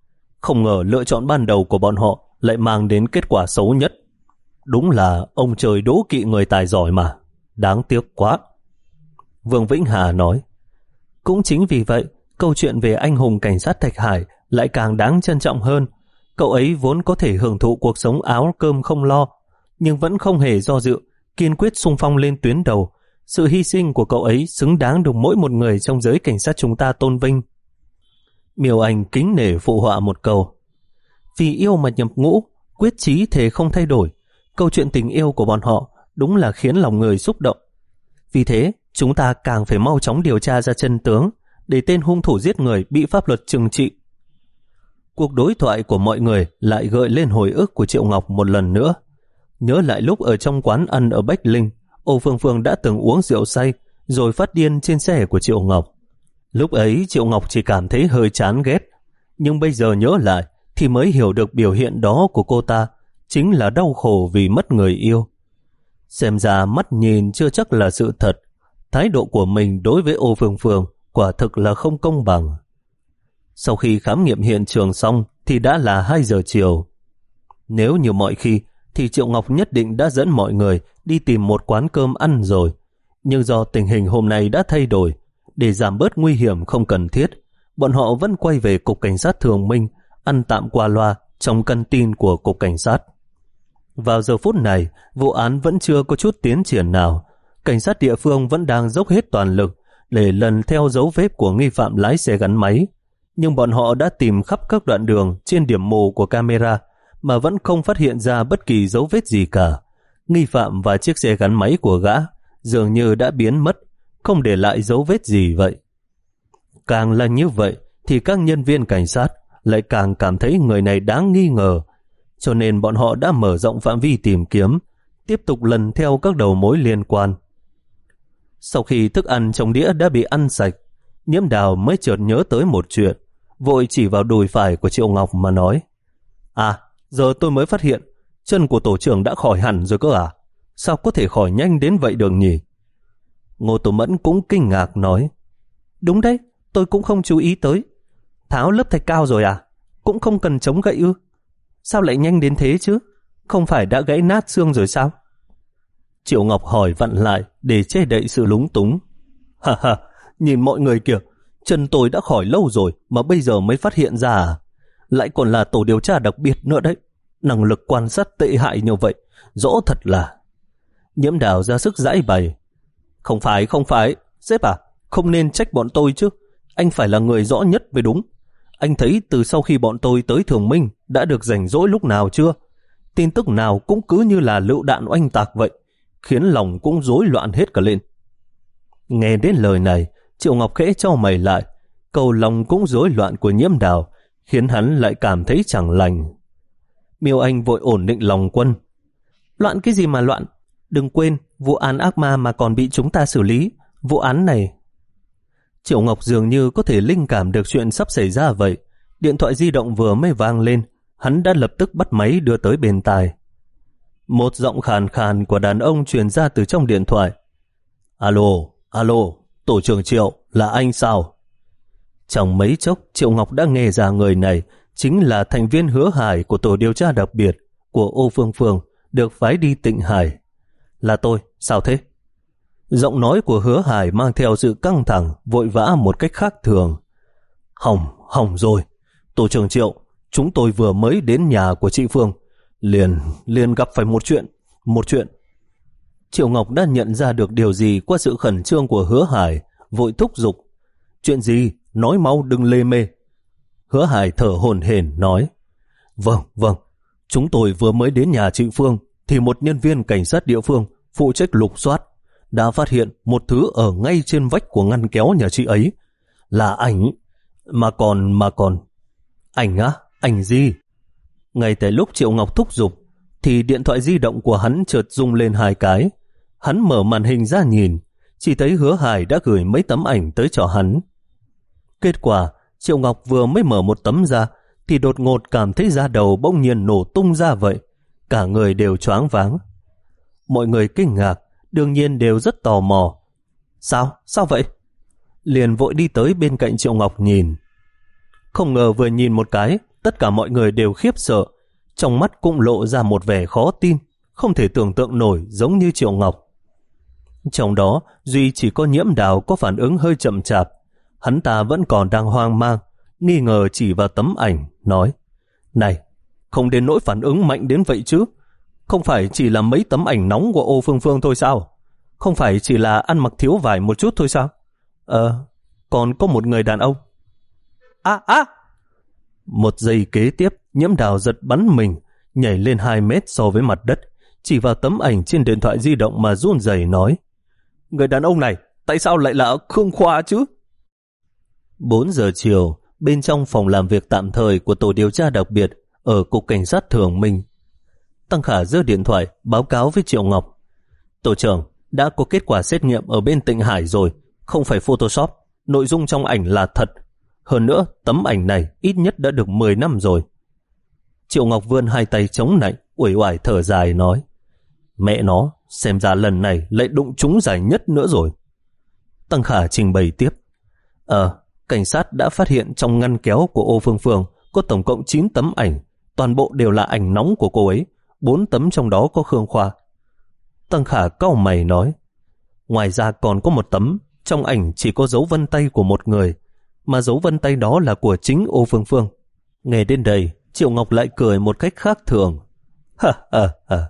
Không ngờ lựa chọn ban đầu của bọn họ lại mang đến kết quả xấu nhất. Đúng là ông trời đố kỵ người tài giỏi mà. Đáng tiếc quá. Vương Vĩnh Hà nói. Cũng chính vì vậy, câu chuyện về anh hùng cảnh sát Thạch Hải lại càng đáng trân trọng hơn. Cậu ấy vốn có thể hưởng thụ cuộc sống áo cơm không lo, nhưng vẫn không hề do dự, kiên quyết xung phong lên tuyến đầu. Sự hy sinh của cậu ấy xứng đáng được mỗi một người trong giới cảnh sát chúng ta tôn vinh. Miêu Anh kính nể phụ họa một câu. Vì yêu mà nhập ngũ, quyết chí thề không thay đổi. Câu chuyện tình yêu của bọn họ đúng là khiến lòng người xúc động. Vì thế, chúng ta càng phải mau chóng điều tra ra chân tướng, để tên hung thủ giết người bị pháp luật trừng trị. Cuộc đối thoại của mọi người lại gợi lên hồi ức của Triệu Ngọc một lần nữa. Nhớ lại lúc ở trong quán ăn ở Bách Linh, Âu Phương Phương đã từng uống rượu say rồi phát điên trên xe của Triệu Ngọc. Lúc ấy Triệu Ngọc chỉ cảm thấy hơi chán ghét, nhưng bây giờ nhớ lại thì mới hiểu được biểu hiện đó của cô ta chính là đau khổ vì mất người yêu. Xem ra mắt nhìn chưa chắc là sự thật. Thái độ của mình đối với Âu Phương Phương quả thực là không công bằng. Sau khi khám nghiệm hiện trường xong thì đã là hai giờ chiều. Nếu như mọi khi thì Triệu Ngọc nhất định đã dẫn mọi người đi tìm một quán cơm ăn rồi. Nhưng do tình hình hôm nay đã thay đổi, để giảm bớt nguy hiểm không cần thiết, bọn họ vẫn quay về Cục Cảnh sát Thường Minh, ăn tạm qua loa trong căn tin của Cục Cảnh sát. Vào giờ phút này, vụ án vẫn chưa có chút tiến triển nào. Cảnh sát địa phương vẫn đang dốc hết toàn lực để lần theo dấu vết của nghi phạm lái xe gắn máy. Nhưng bọn họ đã tìm khắp các đoạn đường trên điểm mù của camera mà vẫn không phát hiện ra bất kỳ dấu vết gì cả. Nghi phạm và chiếc xe gắn máy của gã dường như đã biến mất, không để lại dấu vết gì vậy. Càng là như vậy thì các nhân viên cảnh sát lại càng cảm thấy người này đáng nghi ngờ, cho nên bọn họ đã mở rộng phạm vi tìm kiếm, tiếp tục lần theo các đầu mối liên quan. Sau khi thức ăn trong đĩa đã bị ăn sạch, Nhiễm Đào mới chợt nhớ tới một chuyện, vội chỉ vào đùi phải của Triệu Ngọc mà nói: À, giờ tôi mới phát hiện, chân của tổ trưởng đã khỏi hẳn rồi cơ à? Sao có thể khỏi nhanh đến vậy được nhỉ? Ngô Tổ Mẫn cũng kinh ngạc nói: Đúng đấy, tôi cũng không chú ý tới. Tháo lớp thạch cao rồi à? Cũng không cần chống gậy ư? Sao lại nhanh đến thế chứ? Không phải đã gãy nát xương rồi sao? Triệu Ngọc hỏi vặn lại để che đậy sự lúng túng. Ha ha, nhìn mọi người kìa, chân tôi đã khỏi lâu rồi mà bây giờ mới phát hiện ra à? Lại còn là tổ điều tra đặc biệt nữa đấy. Năng lực quan sát tệ hại như vậy, rõ thật là... Nhiễm Đào ra sức giãi bày. Không phải, không phải, sếp à, không nên trách bọn tôi chứ. Anh phải là người rõ nhất mới đúng. Anh thấy từ sau khi bọn tôi tới Thường Minh đã được rảnh rỗi lúc nào chưa? Tin tức nào cũng cứ như là lựu đạn oanh tạc vậy, khiến lòng cũng rối loạn hết cả lên. Nghe đến lời này, Triệu Ngọc khẽ chau mày lại. Câu lòng cũng rối loạn của Nhiễm Đào khiến hắn lại cảm thấy chẳng lành. Miêu Anh vội ổn định lòng Quân. Loạn cái gì mà loạn? Đừng quên, vụ án ác ma mà còn bị chúng ta xử lý. Vụ án này... Triệu Ngọc dường như có thể linh cảm được chuyện sắp xảy ra vậy. Điện thoại di động vừa mới vang lên, hắn đã lập tức bắt máy đưa tới bên tai. Một giọng khàn khàn của đàn ông truyền ra từ trong điện thoại. Alo, alo, tổ trưởng Triệu, là anh sao? Trong mấy chốc, Triệu Ngọc đã nghe ra người này chính là thành viên Hứa Hải của tổ điều tra đặc biệt của Âu Phương Phương, được phái đi Tịnh Hải. Là tôi, sao thế? Giọng nói của Hứa Hải mang theo sự căng thẳng, vội vã một cách khác thường. Hỏng, hỏng rồi. Tổ trưởng Triệu, chúng tôi vừa mới đến nhà của chị Phương. Liền, liền gặp phải một chuyện, một chuyện. Triệu Ngọc đã nhận ra được điều gì qua sự khẩn trương của Hứa Hải, vội thúc giục. Chuyện gì? Nói mau, đừng lê mê. Hứa Hải thở hổn hển nói. Vâng, vâng. Chúng tôi vừa mới đến nhà chị Phương, thì một nhân viên cảnh sát địa phương phụ trách lục soát đã phát hiện một thứ ở ngay trên vách của ngăn kéo nhà chị ấy. Là ảnh. Mà còn, mà còn. Ảnh á? Ảnh gì? Ngay tại lúc Triệu Ngọc thúc giục, thì điện thoại di động của hắn chợt rung lên hai cái. Hắn mở màn hình ra nhìn, chỉ thấy Hứa Hải đã gửi mấy tấm ảnh tới cho hắn. Kết quả, Triệu Ngọc vừa mới mở một tấm ra, thì đột ngột cảm thấy da đầu bỗng nhiên nổ tung ra vậy. Cả người đều choáng váng. Mọi người kinh ngạc, đương nhiên đều rất tò mò. Sao? Sao vậy? Liền vội đi tới bên cạnh Triệu Ngọc nhìn. Không ngờ vừa nhìn một cái, Tất cả mọi người đều khiếp sợ, trong mắt cũng lộ ra một vẻ khó tin, không thể tưởng tượng nổi, giống như Triệu Ngọc. Trong đó, duy chỉ có Nhiễm Đào có phản ứng hơi chậm chạp. Hắn ta vẫn còn đang hoang mang, nghi ngờ chỉ vào tấm ảnh, nói: Này, không đến nỗi phản ứng mạnh đến vậy chứ? Không phải chỉ là mấy tấm ảnh nóng của Ô Phương Phương thôi sao? Không phải chỉ là ăn mặc thiếu vải một chút thôi sao? Ờ, còn có một người đàn ông. À, à! Một giây kế tiếp, Nhiễm Đào giật bắn mình, nhảy lên hai mét so với mặt đất, chỉ vào tấm ảnh trên điện thoại di động mà run rẩy nói: Người đàn ông này, tại sao lại là Khương Khoa chứ? bốn giờ chiều, bên trong phòng làm việc tạm thời của tổ điều tra đặc biệt ở Cục Cảnh sát Thường Minh, Tăng Khả giơ điện thoại báo cáo với Triệu Ngọc: Tổ trưởng, đã có kết quả xét nghiệm ở bên Tịnh Hải rồi, không phải Photoshop, nội dung trong ảnh là thật. Hơn nữa, tấm ảnh này ít nhất đã được mười năm rồi. Triệu Ngọc vươn hai tay chống nạnh, uể oải thở dài nói: Mẹ nó, xem ra lần này lại đụng trúng giải nhất nữa rồi. Tăng Khả trình bày tiếp: Ờ, cảnh sát đã phát hiện trong ngăn kéo của Ô Phương Phương có tổng cộng chín tấm ảnh, toàn bộ đều là ảnh nóng của cô ấy, bốn tấm trong đó có Khương Khoa. Tăng Khả cau mày nói: Ngoài ra còn có một tấm, trong ảnh chỉ có dấu vân tay của một người, mà dấu vân tay đó là của chính Ô Phương Phương. Nghe đến đây, Triệu Ngọc lại cười một cách khác thường. Ha ha ha.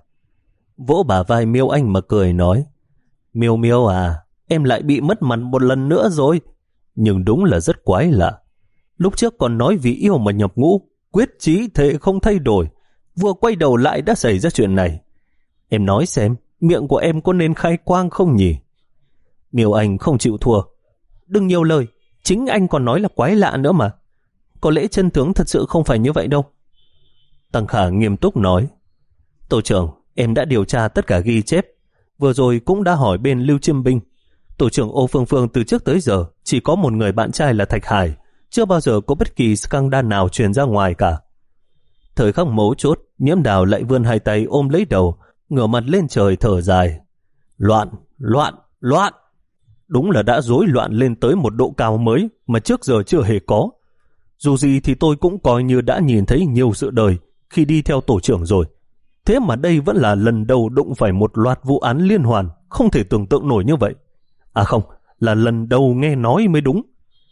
Vỗ bả vai Miêu Anh mà cười nói: Miêu Miêu à, em lại bị mất mặt một lần nữa rồi. Nhưng đúng là rất quái lạ. Lúc trước còn nói vì yêu mà nhập ngũ, quyết chí thệ không thay đổi, vừa quay đầu lại đã xảy ra chuyện này. Em nói xem, miệng của em có nên khai quang không nhỉ? Miêu Anh không chịu thua: Đừng nhiều lời, chính anh còn nói là quái lạ nữa mà. Có lẽ chân tướng thật sự không phải như vậy đâu. Tăng Khả nghiêm túc nói: Tổ trưởng, em đã điều tra tất cả ghi chép, vừa rồi cũng đã hỏi bên Lưu Chiêm Binh. Tổ trưởng Ô Phương Phương từ trước tới giờ chỉ có một người bạn trai là Thạch Hải, chưa bao giờ có bất kỳ scandal nào truyền ra ngoài cả. Thời khắc mấu chốt, Nhiễm Đào lại vươn hai tay ôm lấy đầu, ngửa mặt lên trời thở dài: Loạn, loạn, loạn. Đúng là đã rối loạn lên tới một độ cao mới mà trước giờ chưa hề có. Dù gì thì tôi cũng coi như đã nhìn thấy nhiều sự đời khi đi theo tổ trưởng rồi. Thế mà đây vẫn là lần đầu đụng phải một loạt vụ án liên hoàn, không thể tưởng tượng nổi như vậy. À không, là lần đầu nghe nói mới đúng.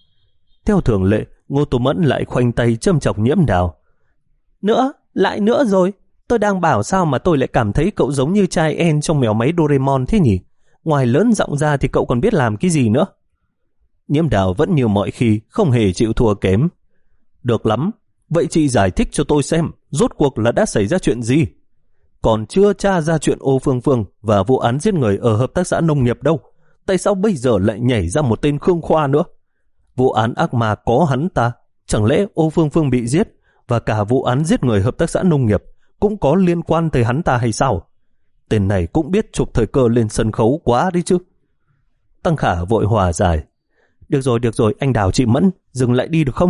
Theo thường lệ, Ngô Tô Mẫn lại khoanh tay châm chọc Nhiễm Đào: Nữa, lại nữa rồi. Tôi đang bảo sao mà tôi lại cảm thấy cậu giống như trai En trong mèo máy Doraemon thế nhỉ? Ngoài lớn giọng ra thì cậu còn biết làm cái gì nữa? Nhiễm Đào vẫn như mọi khi, không hề chịu thua kém. Được lắm, vậy chị giải thích cho tôi xem, rốt cuộc là đã xảy ra chuyện gì? Còn chưa tra ra chuyện Ô Phương Phương và vụ án giết người ở hợp tác xã nông nghiệp đâu. Tại sao bây giờ lại nhảy ra một tên Khương Khoa nữa? Vụ án ác ma có hắn ta, chẳng lẽ Ô Phương Phương bị giết và cả vụ án giết người hợp tác xã nông nghiệp cũng có liên quan tới hắn ta hay sao? Tên này cũng biết chụp thời cơ lên sân khấu quá đi chứ. Tăng Khả vội hòa giải: Được rồi, được rồi, anh Đào chị Mẫn, dừng lại đi được không?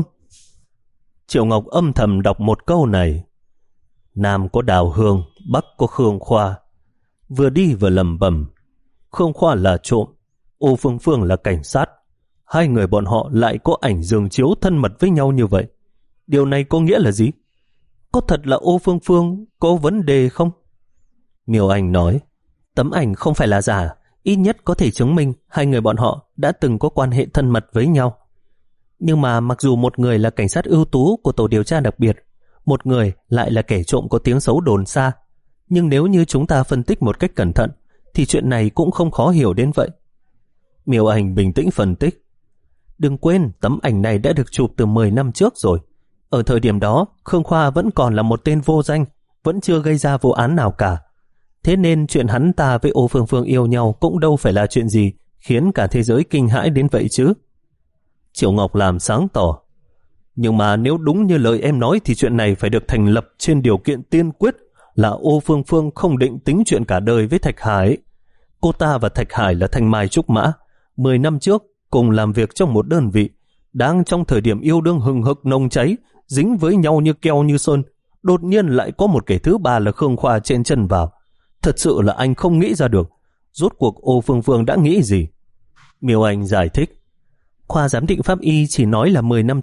Triệu Ngọc âm thầm đọc một câu này: Nam có Đào Hương, Bắc có Khương Khoa. Vừa đi vừa lẩm bẩm: Khương Khoa là trộm, Ô Phương Phương là cảnh sát. Hai người bọn họ lại có ảnh giường chiếu thân mật với nhau như vậy. Điều này có nghĩa là gì? Có thật là Ô Phương Phương có vấn đề không? Miêu Anh nói: Tấm ảnh không phải là giả, ít nhất có thể chứng minh hai người bọn họ đã từng có quan hệ thân mật với nhau. Nhưng mà mặc dù một người là cảnh sát ưu tú của tổ điều tra đặc biệt, một người lại là kẻ trộm có tiếng xấu đồn xa, nhưng nếu như chúng ta phân tích một cách cẩn thận thì chuyện này cũng không khó hiểu đến vậy. Miêu Anh bình tĩnh phân tích: Đừng quên tấm ảnh này đã được chụp từ mười năm trước rồi. Ở thời điểm đó, Khương Khoa vẫn còn là một tên vô danh, vẫn chưa gây ra vụ án nào cả. Thế nên chuyện hắn ta với Ô Phương Phương yêu nhau cũng đâu phải là chuyện gì khiến cả thế giới kinh hãi đến vậy chứ. Triệu Ngọc làm sáng tỏ: Nhưng mà nếu đúng như lời em nói thì chuyện này phải được thành lập trên điều kiện tiên quyết là Ô Phương Phương không định tính chuyện cả đời với Thạch Hải. Cô ta và Thạch Hải là thanh mai trúc mã, mười năm trước cùng làm việc trong một đơn vị, đang trong thời điểm yêu đương hừng hực nồng cháy, dính với nhau như keo như sơn, đột nhiên lại có một kẻ thứ ba là Khương Khoa chen chân vào. Thật sự là anh không nghĩ ra được, rốt cuộc Ô Phương Phương đã nghĩ gì. Miêu Anh giải thích: Khoa giám định pháp y chỉ nói là mười năm trước,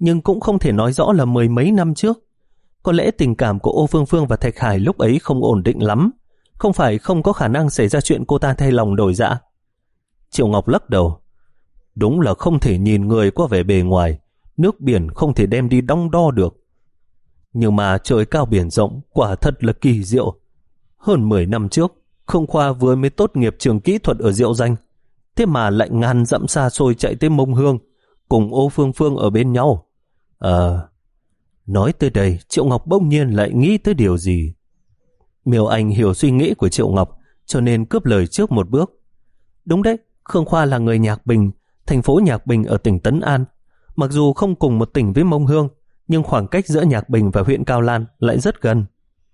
nhưng cũng không thể nói rõ là mười mấy năm trước. Có lẽ tình cảm của Ô Phương Phương và Thạch Hải lúc ấy không ổn định lắm, không phải không có khả năng xảy ra chuyện cô ta thay lòng đổi dạ. Triệu Ngọc lắc đầu. Đúng là không thể nhìn người qua vẻ bề ngoài, nước biển không thể đem đi đong đo được. Nhưng mà trời cao biển rộng quả thật là kỳ diệu. Hơn mười năm trước, Khương Khoa vừa mới tốt nghiệp trường kỹ thuật ở Diệu Danh, thế mà lại ngàn dặm xa xôi chạy tới Mông Hương, cùng Ô Phương Phương ở bên nhau. Ờ... Nói tới đây, Triệu Ngọc bỗng nhiên lại nghĩ tới điều gì. Miêu Anh hiểu suy nghĩ của Triệu Ngọc, cho nên cướp lời trước một bước. Đúng đấy, Khương Khoa là người Nhạc Bình, thành phố Nhạc Bình ở tỉnh Tấn An. Mặc dù không cùng một tỉnh với Mông Hương, nhưng khoảng cách giữa Nhạc Bình và huyện Cao Lan lại rất gần.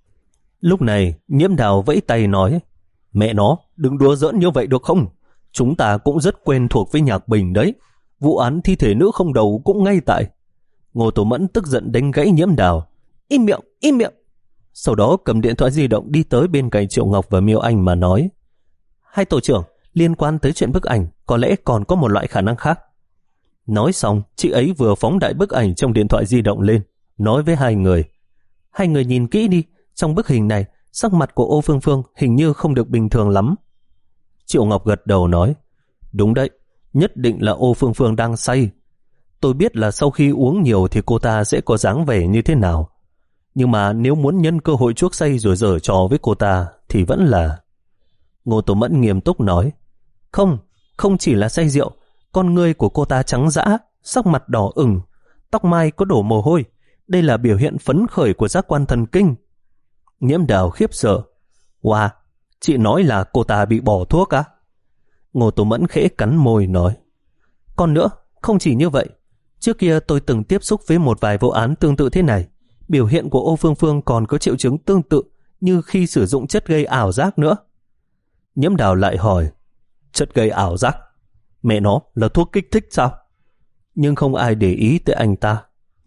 Lúc này, Nhiễm Đào vẫy tay nói, mẹ nó, đừng đùa giỡn như vậy được không? Chúng ta cũng rất quen thuộc với Nhạc Bình đấy. Vụ án thi thể nữ không đầu cũng ngay tại. Ngô Tổ Mẫn tức giận đánh gãy Nhiễm Đào. Im miệng, im miệng. Sau đó cầm điện thoại di động đi tới bên cạnh Triệu Ngọc và Miêu Anh mà nói, hai tổ trưởng, liên quan tới chuyện bức ảnh, có lẽ còn có một loại khả năng khác. Nói xong, chị ấy vừa phóng đại bức ảnh trong điện thoại di động lên, nói với hai người, hai người nhìn kỹ đi, trong bức hình này, sắc mặt của Ô Phương Phương hình như không được bình thường lắm. Triệu Ngọc gật đầu nói, đúng đấy, nhất định là Ô Phương Phương đang say. Tôi biết là sau khi uống nhiều thì cô ta sẽ có dáng vẻ như thế nào. Nhưng mà nếu muốn nhân cơ hội chuốc say rồi giở trò với cô ta thì vẫn là... Ngô Tổ Mẫn nghiêm túc nói, không, không chỉ là say rượu, con ngươi của cô ta trắng dã, sắc mặt đỏ ửng, tóc mai có đổ mồ hôi. Đây là biểu hiện phấn khởi của giác quan thần kinh. Nhiễm Đào khiếp sợ. Wow, chị nói là cô ta bị bỏ thuốc á? Ngô Tổ Mẫn khẽ cắn môi nói, còn nữa, không chỉ như vậy. Trước kia tôi từng tiếp xúc với một vài vụ án tương tự thế này. Biểu hiện của Ô Phương Phương còn có triệu chứng tương tự như khi sử dụng chất gây ảo giác nữa. Nhiễm Đào lại hỏi, chất gây ảo giác? Mẹ nó là thuốc kích thích sao? Nhưng không ai để ý tới anh ta.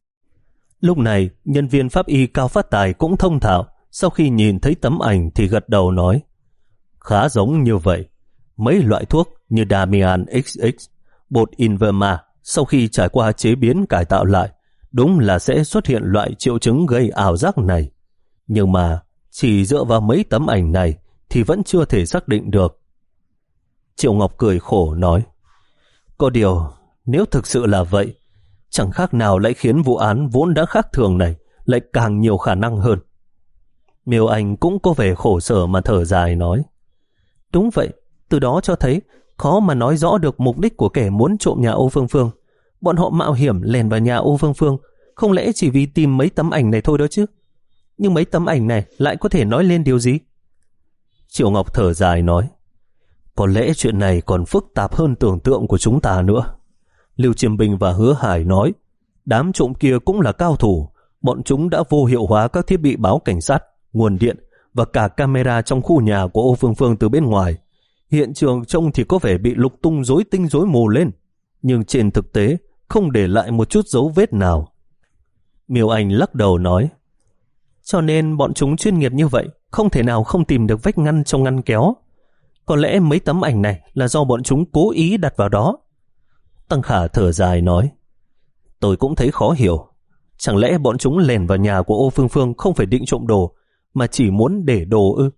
Lúc này, nhân viên pháp y Cao Phát Tài cũng thông thạo. Sau khi nhìn thấy tấm ảnh thì gật đầu nói, khá giống như vậy. Mấy loại thuốc như Damian ích ích, bột Inverma sau khi trải qua chế biến cải tạo lại, đúng là sẽ xuất hiện loại triệu chứng gây ảo giác này. Nhưng mà chỉ dựa vào mấy tấm ảnh này thì vẫn chưa thể xác định được. Triệu Ngọc cười khổ nói, có điều nếu thực sự là vậy, chẳng khác nào lại khiến vụ án vốn đã khác thường này lại càng nhiều khả năng hơn. Miêu Anh cũng có vẻ khổ sở mà thở dài nói, đúng vậy, từ đó cho thấy khó mà nói rõ được mục đích của kẻ muốn trộm nhà Ô Phương Phương. Bọn họ mạo hiểm lèn vào nhà Ô Phương Phương, không lẽ chỉ vì tìm mấy tấm ảnh này thôi đó chứ? Nhưng mấy tấm ảnh này lại có thể nói lên điều gì? Triệu Ngọc thở dài nói, có lẽ chuyện này còn phức tạp hơn tưởng tượng của chúng ta nữa. Lưu Chiêm Bình và Hứa Hải nói, đám trộm kia cũng là cao thủ. Bọn chúng đã vô hiệu hóa các thiết bị báo cảnh sát, nguồn điện và cả camera trong khu nhà của Ô Phương Phương từ bên ngoài. Hiện trường trông thì có vẻ bị lục tung rối tinh rối mù lên, nhưng trên thực tế không để lại một chút dấu vết nào. Miêu Anh lắc đầu nói, cho nên bọn chúng chuyên nghiệp như vậy không thể nào không tìm được vách ngăn trong ngăn kéo. Có lẽ mấy tấm ảnh này là do bọn chúng cố ý đặt vào đó. Tăng Khả thở dài nói, tôi cũng thấy khó hiểu. Chẳng lẽ bọn chúng lèn vào nhà của Ô Phương Phương không phải định trộm đồ, mà chỉ muốn để đồ ư?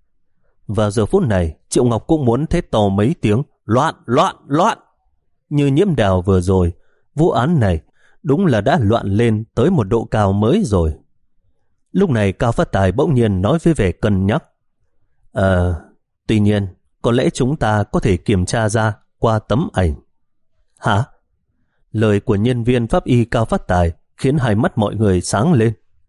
Vào giờ phút này, Triệu Ngọc cũng muốn thét to mấy tiếng, loạn, loạn, loạn. Như Nhiễm Đào vừa rồi, vụ án này đúng là đã loạn lên tới một độ cao mới rồi. Lúc này Cao Phát Tài bỗng nhiên nói với vẻ cân nhắc, Ờ, tuy nhiên, có lẽ chúng ta có thể kiểm tra ra qua tấm ảnh. Hả? Lời của nhân viên pháp y Cao Phát Tài khiến hai mắt mọi người sáng lên.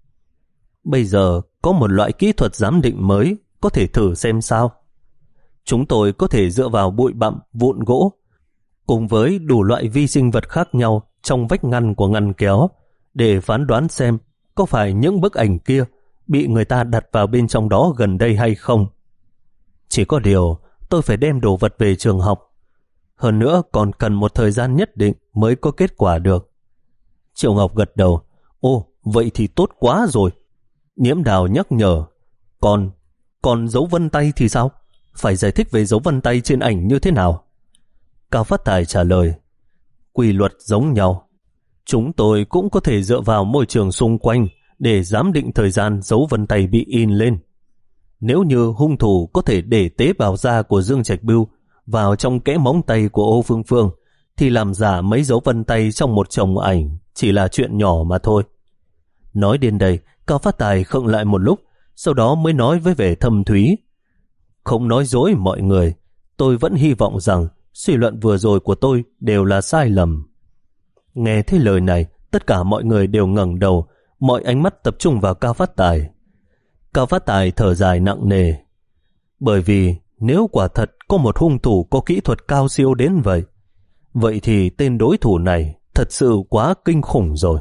Bây giờ có một loại kỹ thuật giám định mới, có thể thử xem sao. Chúng tôi có thể dựa vào bụi bặm, vụn gỗ, cùng với đủ loại vi sinh vật khác nhau trong vách ngăn của ngăn kéo, để phán đoán xem có phải những bức ảnh kia bị người ta đặt vào bên trong đó gần đây hay không. Chỉ có điều tôi phải đem đồ vật về trường học. Hơn nữa còn cần một thời gian nhất định mới có kết quả được. Triệu Ngọc gật đầu. Ồ, vậy thì tốt quá rồi. Nhiễm Đào nhắc nhở. Còn, còn dấu vân tay thì sao? Phải giải thích về dấu vân tay trên ảnh như thế nào? Cao Phát Tài trả lời. Quy luật giống nhau. Chúng tôi cũng có thể dựa vào môi trường xung quanh để giám định thời gian dấu vân tay bị in lên. Nếu như hung thủ có thể để tế bào da của Dương Trạch Bưu vào trong kẽ móng tay của Ô Phương Phương, thì làm giả mấy dấu vân tay trong một chồng ảnh chỉ là chuyện nhỏ mà thôi. Nói đến đây, Cao Phát Tài khựng lại một lúc, sau đó mới nói với vẻ thâm thúy. Không nói dối mọi người, tôi vẫn hy vọng rằng suy luận vừa rồi của tôi đều là sai lầm. Nghe thấy lời này, tất cả mọi người đều ngẩng đầu, mọi ánh mắt tập trung vào Cao Phát Tài. Cao Phát Tài thở dài nặng nề. Bởi vì nếu quả thật có một hung thủ có kỹ thuật cao siêu đến vậy, vậy thì tên đối thủ này thật sự quá kinh khủng rồi.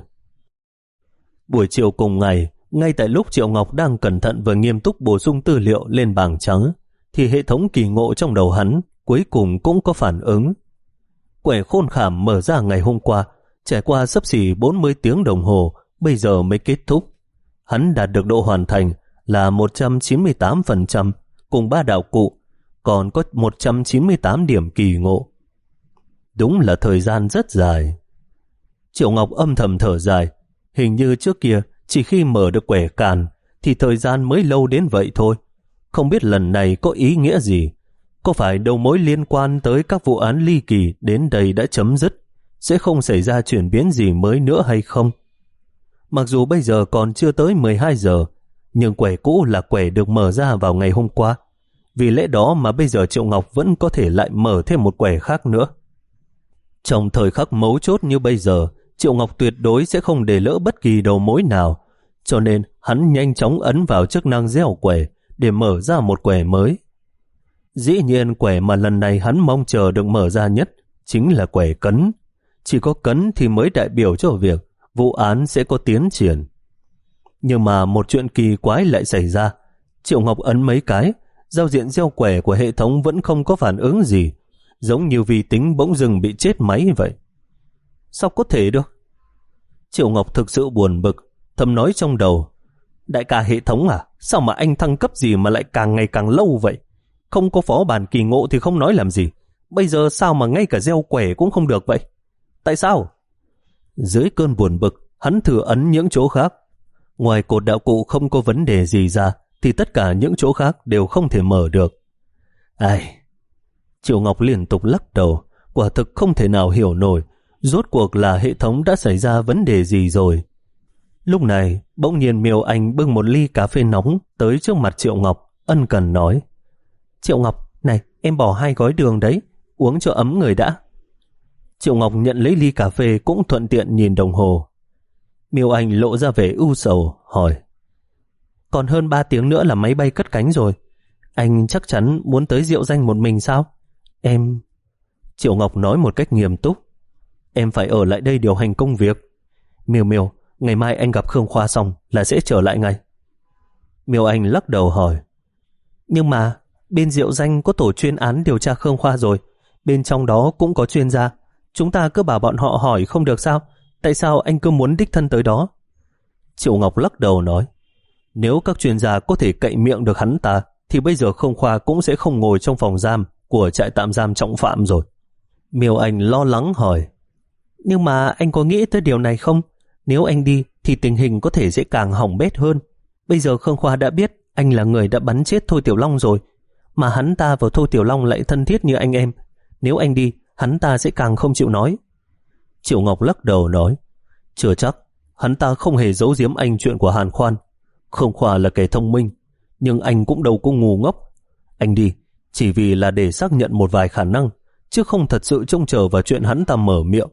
Buổi chiều cùng ngày, ngay tại lúc Triệu Ngọc đang cẩn thận và nghiêm túc bổ sung tư liệu lên bảng trắng, thì hệ thống kỳ ngộ trong đầu hắn cuối cùng cũng có phản ứng. Quẻ khôn khảm mở ra ngày hôm qua, trải qua xấp xỉ bốn mươi tiếng đồng hồ, bây giờ mới kết thúc. Hắn đạt được độ hoàn thành là một trăm chín mươi tám phần trăm cùng ba đạo cụ, còn có một trăm chín mươi tám điểm kỳ ngộ. Đúng là thời gian rất dài. Triệu Ngọc âm thầm thở dài, hình như trước kia chỉ khi mở được quẻ càn thì thời gian mới lâu đến vậy thôi. Không biết lần này có ý nghĩa gì, có phải đầu mối liên quan tới các vụ án ly kỳ đến đây đã chấm dứt, sẽ không xảy ra chuyển biến gì mới nữa hay không? Mặc dù bây giờ còn chưa tới mười hai giờ, nhưng quẻ cũ là quẻ được mở ra vào ngày hôm qua. Vì lẽ đó mà bây giờ Triệu Ngọc vẫn có thể lại mở thêm một quẻ khác nữa. Trong thời khắc mấu chốt như bây giờ, Triệu Ngọc tuyệt đối sẽ không để lỡ bất kỳ đầu mối nào, cho nên hắn nhanh chóng ấn vào chức năng gieo quẻ để mở ra một quẻ mới. Dĩ nhiên quẻ mà lần này hắn mong chờ được mở ra nhất chính là quẻ cấn. Chỉ có cấn thì mới đại biểu cho việc vụ án sẽ có tiến triển. Nhưng mà một chuyện kỳ quái lại xảy ra. Triệu Ngọc ấn mấy cái, giao diện gieo quẻ của hệ thống vẫn không có phản ứng gì, giống như vi tính bỗng dưng bị chết máy vậy. Sao có thể được? Triệu Ngọc thực sự buồn bực, thầm nói trong đầu. Đại ca hệ thống à? Sao mà anh thăng cấp gì mà lại càng ngày càng lâu vậy? Không có phó bản kỳ ngộ thì không nói làm gì. Bây giờ sao mà ngay cả gieo quẻ cũng không được vậy? Tại sao? Dưới cơn buồn bực, hắn thử ấn những chỗ khác. Ngoài cột đạo cụ không có vấn đề gì ra, thì tất cả những chỗ khác đều không thể mở được. Ai... Triệu Ngọc liên tục lắc đầu, quả thực không thể nào hiểu nổi rốt cuộc là hệ thống đã xảy ra vấn đề gì rồi. Lúc này, bỗng nhiên Miêu Anh bưng một ly cà phê nóng tới trước mặt Triệu Ngọc, ân cần nói. Triệu Ngọc, này, em bỏ hai gói đường đấy, uống cho ấm người đã. Triệu Ngọc nhận lấy ly cà phê cũng thuận tiện nhìn đồng hồ. Miêu Anh lộ ra vẻ ưu sầu, hỏi. Còn hơn ba tiếng nữa là máy bay cất cánh rồi. Anh chắc chắn muốn tới Diệu Danh một mình sao? Em... Triệu Ngọc nói một cách nghiêm túc. Em phải ở lại đây điều hành công việc. Miêu Miêu, ngày mai anh gặp Khương Khoa xong là sẽ trở lại ngay. Miêu Anh lắc đầu hỏi. Nhưng mà bên Diệu Danh có tổ chuyên án điều tra Khương Khoa rồi. Bên trong đó cũng có chuyên gia. Chúng ta cứ bảo bọn họ hỏi không được sao? Tại sao anh cứ muốn đích thân tới đó? Triệu Ngọc lắc đầu nói. Nếu các chuyên gia có thể cậy miệng được hắn ta, thì bây giờ Khương Khoa cũng sẽ không ngồi trong phòng giam của trại tạm giam trọng phạm rồi. Miêu Anh lo lắng hỏi. Nhưng mà anh có nghĩ tới điều này không? Nếu anh đi thì tình hình có thể sẽ càng hỏng bét hơn. Bây giờ Khương Khoa đã biết anh là người đã bắn chết Thôi Tiểu Long rồi, mà hắn ta và Thôi Tiểu Long lại thân thiết như anh em. Nếu anh đi, hắn ta sẽ càng không chịu nói. Triệu Ngọc lắc đầu nói. Chưa chắc, hắn ta không hề giấu giếm anh chuyện của Hàn Khoan. Khương Khoa là kẻ thông minh, nhưng anh cũng đâu có ngu ngốc. Anh đi chỉ vì là để xác nhận một vài khả năng, chứ không thật sự trông chờ vào chuyện hắn ta mở miệng.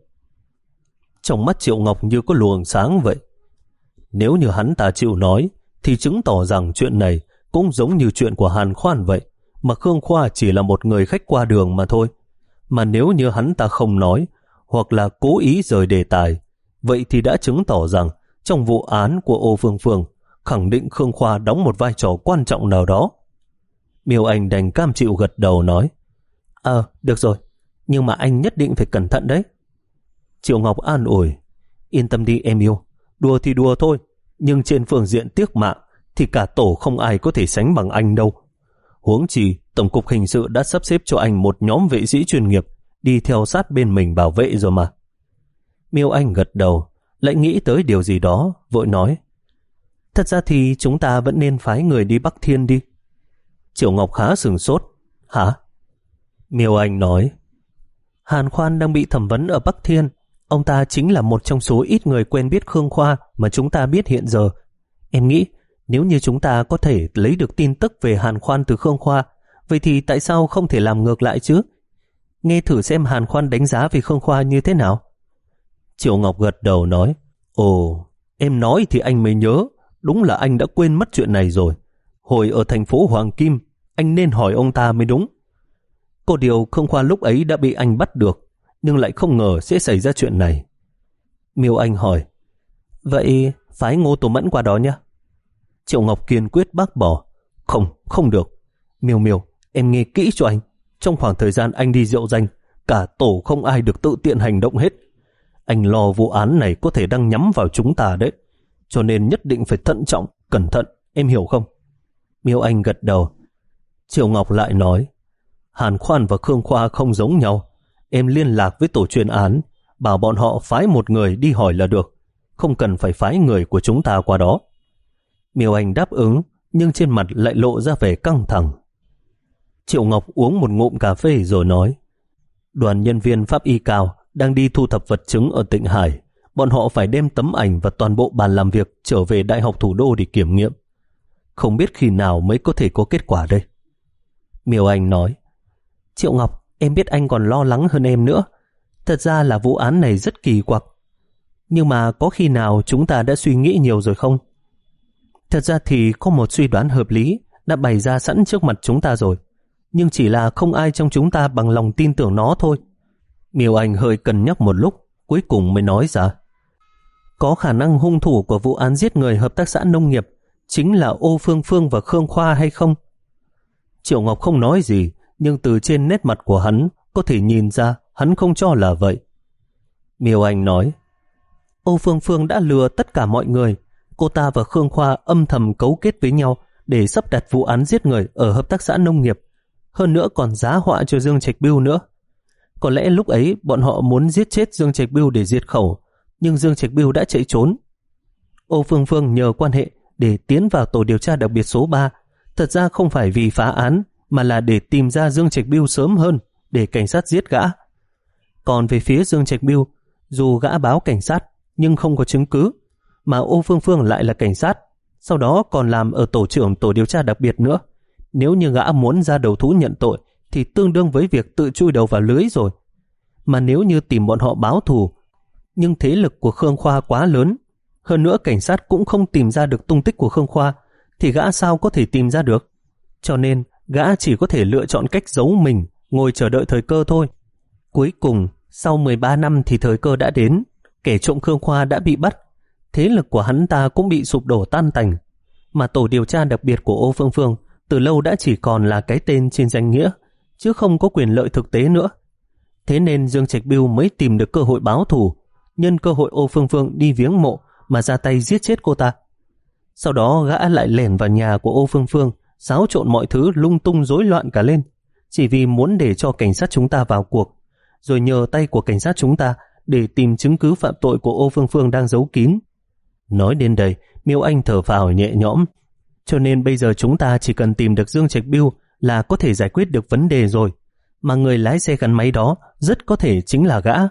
Trong mắt Triệu Ngọc như có luồng sáng vậy. Nếu như hắn ta chịu nói, thì chứng tỏ rằng chuyện này cũng giống như chuyện của Hàn Khoan vậy, mà Khương Khoa chỉ là một người khách qua đường mà thôi. Mà nếu như hắn ta không nói, hoặc là cố ý rời đề tài, vậy thì đã chứng tỏ rằng trong vụ án của Ô Phương Phương, khẳng định Khương Khoa đóng một vai trò quan trọng nào đó. Miêu Anh đành cam chịu gật đầu nói. Ờ, được rồi, nhưng mà anh nhất định phải cẩn thận đấy. Triệu Ngọc an ủi. Yên tâm đi em yêu, đùa thì đùa thôi, nhưng trên phương diện tiếc mạng thì cả tổ không ai có thể sánh bằng anh đâu. Huống chi Tổng cục Hình sự đã sắp xếp cho anh một nhóm vệ sĩ chuyên nghiệp đi theo sát bên mình bảo vệ rồi mà. Miêu Anh gật đầu, lại nghĩ tới điều gì đó, vội nói. Thật ra thì chúng ta vẫn nên phái người đi Bắc Thiên đi. Triệu Ngọc khá sửng sốt. Hả? Miêu Anh nói. Hàn Khoan đang bị thẩm vấn ở Bắc Thiên. Ông ta chính là một trong số ít người quen biết Khương Khoa mà chúng ta biết hiện giờ. Em nghĩ nếu như chúng ta có thể lấy được tin tức về Hàn Khoan từ Khương Khoa, vậy thì tại sao không thể làm ngược lại chứ? Nghe thử xem Hàn Khoan đánh giá về Khương Khoa như thế nào. Triệu Ngọc gật đầu nói. Ồ, em nói thì anh mới nhớ. Đúng là anh đã quên mất chuyện này rồi. Hồi ở thành phố Hoàng Kim, anh nên hỏi ông ta mới đúng. Có điều Khương Khoa lúc ấy đã bị anh bắt được, nhưng lại không ngờ sẽ xảy ra chuyện này. Miêu Anh hỏi. Vậy phái Ngô Tổ Mẫn qua đó nhé. Triệu Ngọc kiên quyết bác bỏ. Không, không được. Miêu Miêu, em nghe kỹ cho anh. Trong khoảng thời gian anh đi rượu danh, cả tổ không ai được tự tiện hành động hết. Anh lo vụ án này có thể đang nhắm vào chúng ta đấy. Cho nên nhất định phải thận trọng, cẩn thận, em hiểu không? Miêu Anh gật đầu. Triệu Ngọc lại nói. Hàn Khoan và Khương Khoa không giống nhau. Em liên lạc với tổ chuyên án, bảo bọn họ phái một người đi hỏi là được. Không cần phải phái người của chúng ta qua đó. Miêu Anh đáp ứng, nhưng trên mặt lại lộ ra vẻ căng thẳng. Triệu Ngọc uống một ngụm cà phê rồi nói. Đoàn nhân viên pháp y cao đang đi thu thập vật chứng ở Tịnh Hải. Bọn họ phải đem tấm ảnh và toàn bộ bàn làm việc trở về Đại học Thủ đô để kiểm nghiệm. Không biết khi nào mới có thể có kết quả đây. Miêu Anh nói. Triệu Ngọc, em biết anh còn lo lắng hơn em nữa. Thật ra là vụ án này rất kỳ quặc. Nhưng mà có khi nào chúng ta đã suy nghĩ nhiều rồi không? Thật ra thì có một suy đoán hợp lý đã bày ra sẵn trước mặt chúng ta rồi. Nhưng chỉ là không ai trong chúng ta bằng lòng tin tưởng nó thôi. Miêu Anh hơi cân nhắc một lúc, cuối cùng mới nói ra. Có khả năng hung thủ của vụ án giết người hợp tác xã nông nghiệp chính là Ô Phương Phương và Khương Khoa hay không? Triệu Ngọc không nói gì, nhưng từ trên nét mặt của hắn có thể nhìn ra hắn không cho là vậy. Miêu Anh nói. Ô Phương Phương đã lừa tất cả mọi người. Cô ta và Khương Khoa âm thầm cấu kết với nhau để sắp đặt vụ án giết người ở hợp tác xã nông nghiệp. Hơn nữa còn giá họa cho Dương Trạch Bưu nữa. Có lẽ lúc ấy bọn họ muốn giết chết Dương Trạch Bưu để diệt khẩu, nhưng Dương Trạch Bưu đã chạy trốn. Ô Phương Phương nhờ quan hệ để tiến vào tổ điều tra đặc biệt số ba, thật ra không phải vì phá án, mà là để tìm ra Dương Trạch Bưu sớm hơn, để cảnh sát giết gã. Còn về phía Dương Trạch Bưu, dù gã báo cảnh sát, nhưng không có chứng cứ, mà Ô Phương Phương lại là cảnh sát, sau đó còn làm ở tổ trưởng tổ điều tra đặc biệt nữa. Nếu như gã muốn ra đầu thú nhận tội, thì tương đương với việc tự chui đầu vào lưới rồi. Mà nếu như tìm bọn họ báo thù, nhưng thế lực của Khương Khoa quá lớn, hơn nữa cảnh sát cũng không tìm ra được tung tích của Khương Khoa, thì gã sao có thể tìm ra được? Cho nên, gã chỉ có thể lựa chọn cách giấu mình, ngồi chờ đợi thời cơ thôi. Cuối cùng, sau mười ba năm thì thời cơ đã đến, kẻ trộm Khương Khoa đã bị bắt, thế lực của hắn ta cũng bị sụp đổ tan tành, mà tổ điều tra đặc biệt của Ô Phương Phương từ lâu đã chỉ còn là cái tên trên danh nghĩa, chứ không có quyền lợi thực tế nữa. Thế nên Dương Trạch Bưu mới tìm được cơ hội báo thù, nhân cơ hội Ô Phương Phương đi viếng mộ mà ra tay giết chết cô ta. Sau đó gã lại lẻn vào nhà của Ô Phương Phương, xáo trộn mọi thứ lung tung rối loạn cả lên, chỉ vì muốn để cho cảnh sát chúng ta vào cuộc, rồi nhờ tay của cảnh sát chúng ta để tìm chứng cứ phạm tội của Ô Phương Phương đang giấu kín. Nói đến đây, Miêu Anh thở phào nhẹ nhõm. Cho nên bây giờ chúng ta chỉ cần tìm được Dương Trạch Bưu là có thể giải quyết được vấn đề rồi, mà người lái xe gắn máy đó rất có thể chính là gã.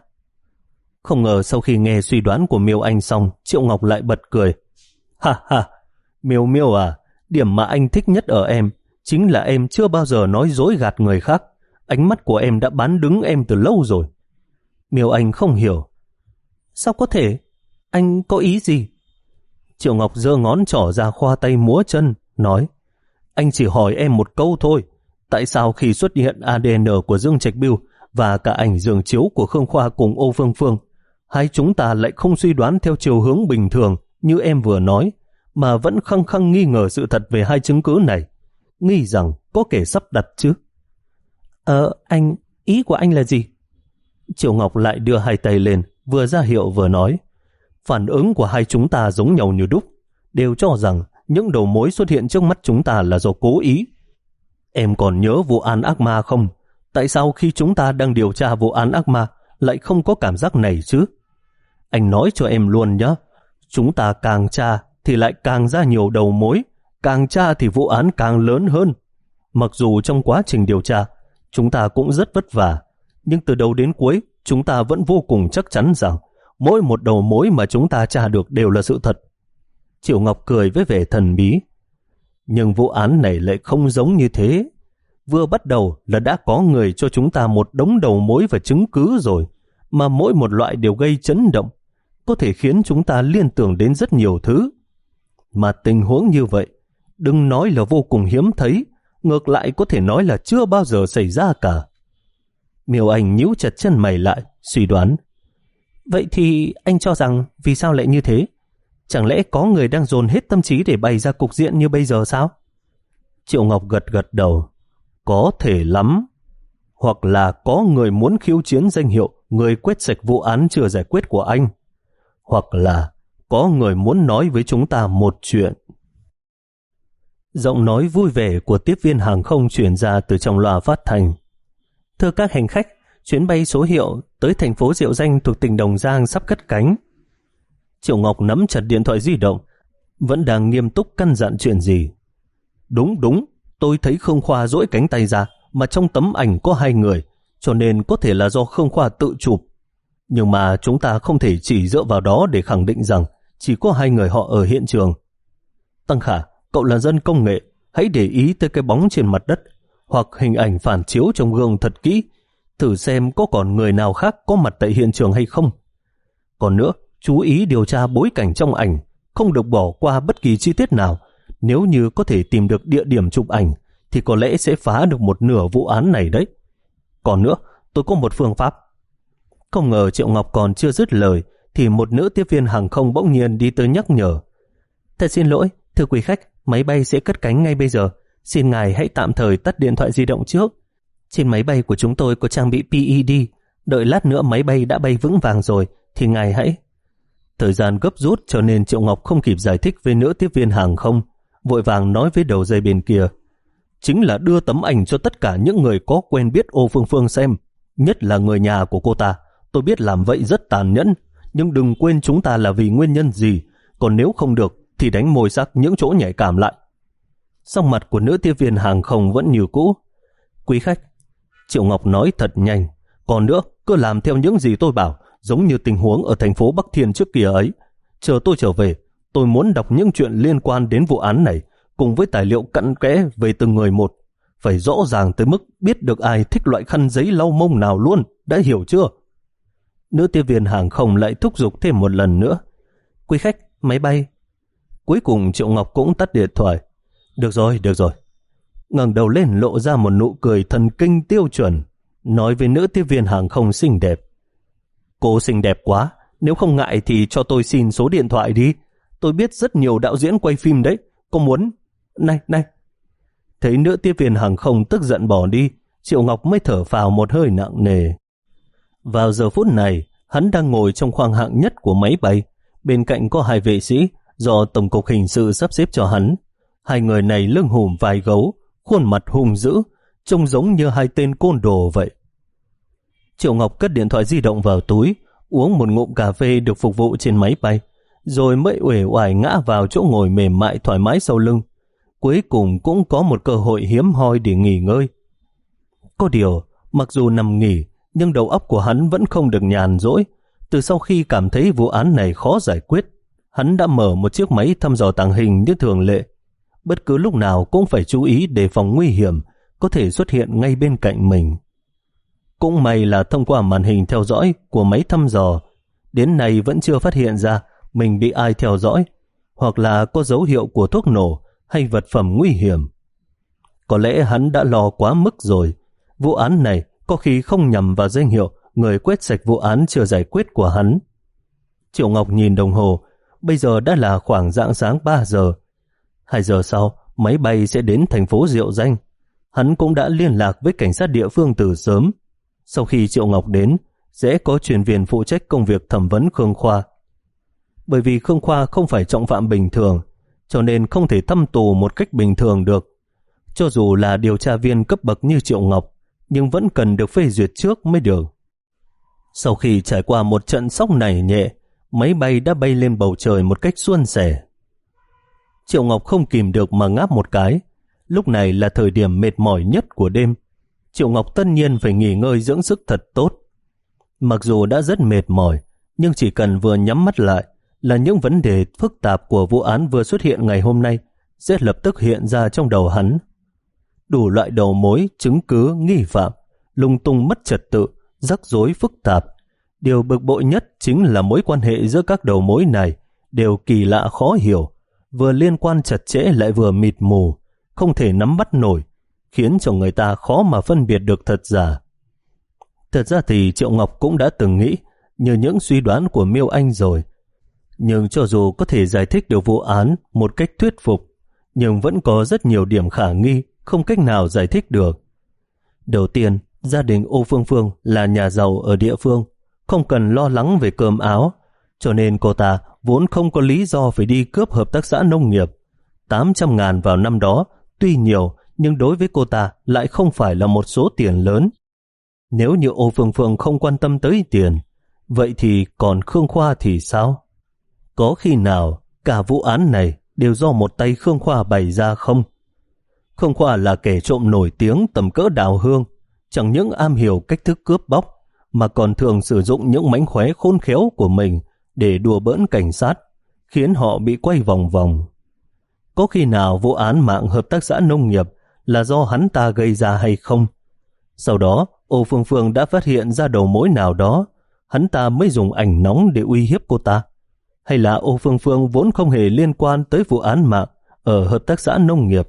Không ngờ sau khi nghe suy đoán của Miêu Anh xong, Triệu Ngọc lại bật cười. Ha ha, Miêu Miêu à, điểm mà anh thích nhất ở em chính là em chưa bao giờ nói dối gạt người khác. Ánh mắt của em đã bán đứng em từ lâu rồi. Miêu Anh không hiểu. Sao có thể? Anh có ý gì? Triệu Ngọc giơ ngón trỏ ra khoa tay múa chân, nói. Anh chỉ hỏi em một câu thôi. Tại sao khi xuất hiện a đê en của Dương Trạch Bưu và cả ảnh giường chiếu của Khương Khoa cùng Ô Phương Phương, hai chúng ta lại không suy đoán theo chiều hướng bình thường như em vừa nói, mà vẫn khăng khăng nghi ngờ sự thật về hai chứng cứ này, nghi rằng có kẻ sắp đặt chứ? Ờ, anh, ý của anh là gì? Triệu Ngọc lại đưa hai tay lên, vừa ra hiệu vừa nói. Phản ứng của hai chúng ta giống nhau như đúc, đều cho rằng những đầu mối xuất hiện trước mắt chúng ta là do cố ý. Em còn nhớ vụ án ác ma không? Tại sao khi chúng ta đang điều tra vụ án ác ma lại không có cảm giác này chứ? Anh nói cho em luôn nhé, chúng ta càng tra thì lại càng ra nhiều đầu mối, càng tra thì vụ án càng lớn hơn. Mặc dù trong quá trình điều tra, chúng ta cũng rất vất vả, nhưng từ đầu đến cuối, chúng ta vẫn vô cùng chắc chắn rằng mỗi một đầu mối mà chúng ta tra được đều là sự thật. Triệu Ngọc cười với vẻ thần bí. Nhưng vụ án này lại không giống như thế. Vừa bắt đầu là đã có người cho chúng ta một đống đầu mối và chứng cứ rồi, mà mỗi một loại đều gây chấn động, có thể khiến chúng ta liên tưởng đến rất nhiều thứ. Mà tình huống như vậy, đừng nói là vô cùng hiếm thấy, ngược lại có thể nói là chưa bao giờ xảy ra cả. Miêu Anh nhíu chặt chân mày lại, suy đoán. Vậy thì anh cho rằng vì sao lại như thế? Chẳng lẽ có người đang dồn hết tâm trí để bày ra cục diện như bây giờ sao? Triệu Ngọc gật gật đầu. Có thể lắm. Hoặc là có người muốn khiêu chiến danh hiệu người quét sạch vụ án chưa giải quyết của anh. Hoặc là có người muốn nói với chúng ta một chuyện. Giọng nói vui vẻ của tiếp viên hàng không truyền ra từ trong loa phát thanh. Thưa các hành khách, chuyến bay số hiệu tới thành phố Diệu Danh thuộc tỉnh Đồng Giang sắp cất cánh. Triệu Ngọc nắm chặt điện thoại di động, vẫn đang nghiêm túc căn dặn chuyện gì. Đúng đúng, tôi thấy Khương Khoa duỗi cánh tay ra, mà trong tấm ảnh có hai người, cho nên có thể là do Khương Khoa tự chụp. Nhưng mà chúng ta không thể chỉ dựa vào đó để khẳng định rằng chỉ có hai người họ ở hiện trường. Tăng Khả, cậu là dân công nghệ, hãy để ý tới cái bóng trên mặt đất, hoặc hình ảnh phản chiếu trong gương thật kỹ, thử xem có còn người nào khác có mặt tại hiện trường hay không. Còn nữa, chú ý điều tra bối cảnh trong ảnh, không được bỏ qua bất kỳ chi tiết nào. Nếu như có thể tìm được địa điểm chụp ảnh, thì có lẽ sẽ phá được một nửa vụ án này đấy. Còn nữa, tôi có một phương pháp. Không ngờ Triệu Ngọc còn chưa dứt lời, thì một nữ tiếp viên hàng không bỗng nhiên đi tới nhắc nhở. Thật xin lỗi, thưa quý khách, máy bay sẽ cất cánh ngay bây giờ. Xin ngài hãy tạm thời tắt điện thoại di động trước. Trên máy bay của chúng tôi có trang bị pê e đê. Đợi lát nữa máy bay đã bay vững vàng rồi, thì ngài hãy... Thời gian gấp rút cho nên Triệu Ngọc không kịp giải thích với nữ tiếp viên hàng không, vội vàng nói với đầu dây bên kia. Chính là đưa tấm ảnh cho tất cả những người có quen biết Ô Phương Phương xem, nhất là người nhà của cô ta. Tôi biết làm vậy rất tàn nhẫn, nhưng đừng quên chúng ta là vì nguyên nhân gì, còn nếu không được thì đánh mồi sắc những chỗ nhạy cảm lại. Sắc mặt của nữ tiếp viên hàng không vẫn như cũ. Quý khách, Triệu Ngọc nói thật nhanh, còn nữa cứ làm theo những gì tôi bảo, giống như tình huống ở thành phố Bắc Thiên trước kia ấy. Chờ tôi trở về, tôi muốn đọc những chuyện liên quan đến vụ án này, cùng với tài liệu cặn kẽ về từng người một. Phải rõ ràng tới mức biết được ai thích loại khăn giấy lau mông nào luôn, đã hiểu chưa? Nữ tiếp viên hàng không lại thúc giục thêm một lần nữa. Quý khách, máy bay. Cuối cùng Triệu Ngọc cũng tắt điện thoại. Được rồi, được rồi. Ngẩng đầu lên lộ ra một nụ cười thần kinh tiêu chuẩn, nói với nữ tiếp viên hàng không xinh đẹp. Cô xinh đẹp quá, nếu không ngại thì cho tôi xin số điện thoại đi. Tôi biết rất nhiều đạo diễn quay phim đấy, có muốn... Này, này. Thấy nữ tiếp viên hàng không tức giận bỏ đi, Triệu Ngọc mới thở phào một hơi nặng nề. Vào giờ phút này, hắn đang ngồi trong khoang hạng nhất của máy bay. Bên cạnh có hai vệ sĩ do Tổng cục Hình sự sắp xếp cho hắn. Hai người này lưng hùm vai gấu, khuôn mặt hung dữ, trông giống như hai tên côn đồ vậy. Triệu Ngọc cất điện thoại di động vào túi, uống một ngụm cà phê được phục vụ trên máy bay, rồi mới uể oải ngã vào chỗ ngồi mềm mại thoải mái sau lưng. Cuối cùng cũng có một cơ hội hiếm hoi để nghỉ ngơi. Có điều, mặc dù nằm nghỉ, nhưng đầu óc của hắn vẫn không được nhàn rỗi. Từ sau khi cảm thấy vụ án này khó giải quyết, hắn đã mở một chiếc máy thăm dò tàng hình như thường lệ. Bất cứ lúc nào cũng phải chú ý đề phòng nguy hiểm có thể xuất hiện ngay bên cạnh mình. Cũng may là thông qua màn hình theo dõi của máy thăm dò, đến nay vẫn chưa phát hiện ra mình bị ai theo dõi, hoặc là có dấu hiệu của thuốc nổ hay vật phẩm nguy hiểm. Có lẽ hắn đã lo quá mức rồi. Vụ án này có khi không nhằm vào danh hiệu người quét sạch vụ án chưa giải quyết của hắn. Triệu Ngọc nhìn đồng hồ, bây giờ đã là khoảng rạng sáng ba giờ. Hai giờ sau, máy bay sẽ đến thành phố Diệu Danh. Hắn cũng đã liên lạc với cảnh sát địa phương từ sớm. Sau khi Triệu Ngọc đến, sẽ có chuyên viên phụ trách công việc thẩm vấn Khương Khoa. Bởi vì Khương Khoa không phải trọng phạm bình thường, cho nên không thể thăm tù một cách bình thường được. Cho dù là điều tra viên cấp bậc như Triệu Ngọc, nhưng vẫn cần được phê duyệt trước mới được. Sau khi trải qua một trận sốc nảy nhẹ, Máy bay đã bay lên bầu trời một cách suôn sẻ. Triệu Ngọc không kìm được mà ngáp một cái. Lúc này là thời điểm mệt mỏi nhất của đêm. Triệu Ngọc tất nhiên phải nghỉ ngơi dưỡng sức thật tốt. Mặc dù đã rất mệt mỏi, nhưng chỉ cần vừa nhắm mắt lại là những vấn đề phức tạp của vụ án vừa xuất hiện ngày hôm nay sẽ lập tức hiện ra trong đầu hắn. Đủ loại đầu mối, chứng cứ, nghi phạm, lung tung mất trật tự, rắc rối phức tạp. Điều bực bội nhất chính là mối quan hệ giữa các đầu mối này đều kỳ lạ khó hiểu, vừa liên quan chặt chẽ lại vừa mịt mù, không thể nắm bắt nổi, khiến cho người ta khó mà phân biệt được thật giả. Thật ra thì Triệu Ngọc cũng đã từng nghĩ như những suy đoán của Miêu Anh rồi. Nhưng cho dù có thể giải thích được vụ án một cách thuyết phục, nhưng vẫn có rất nhiều điểm khả nghi không cách nào giải thích được. Đầu tiên, gia đình Ô Phương Phương là nhà giàu ở địa phương, không cần lo lắng về cơm áo, cho nên cô ta vốn không có lý do phải đi cướp hợp tác xã nông nghiệp. tám trăm ngàn vào năm đó tuy nhiều, nhưng đối với cô ta lại không phải là một số tiền lớn. Nếu như Ô Phương Phương không quan tâm tới tiền, vậy thì còn Khương Khoa thì sao? Có khi nào cả vụ án này đều do một tay Khương Khoa bày ra không? Khương Khoa là kẻ trộm nổi tiếng tầm cỡ Đào Hương, chẳng những am hiểu cách thức cướp bóc, mà còn thường sử dụng những mánh khóe khôn khéo của mình để đùa bỡn cảnh sát, khiến họ bị quay vòng vòng. Có khi nào vụ án mạng hợp tác xã nông nghiệp là do hắn ta gây ra hay không? Sau đó, Ô Phương Phương đã phát hiện ra đầu mối nào đó, hắn ta mới dùng ảnh nóng để uy hiếp cô ta. Hay là Ô Phương Phương vốn không hề liên quan tới vụ án mạng ở hợp tác xã nông nghiệp?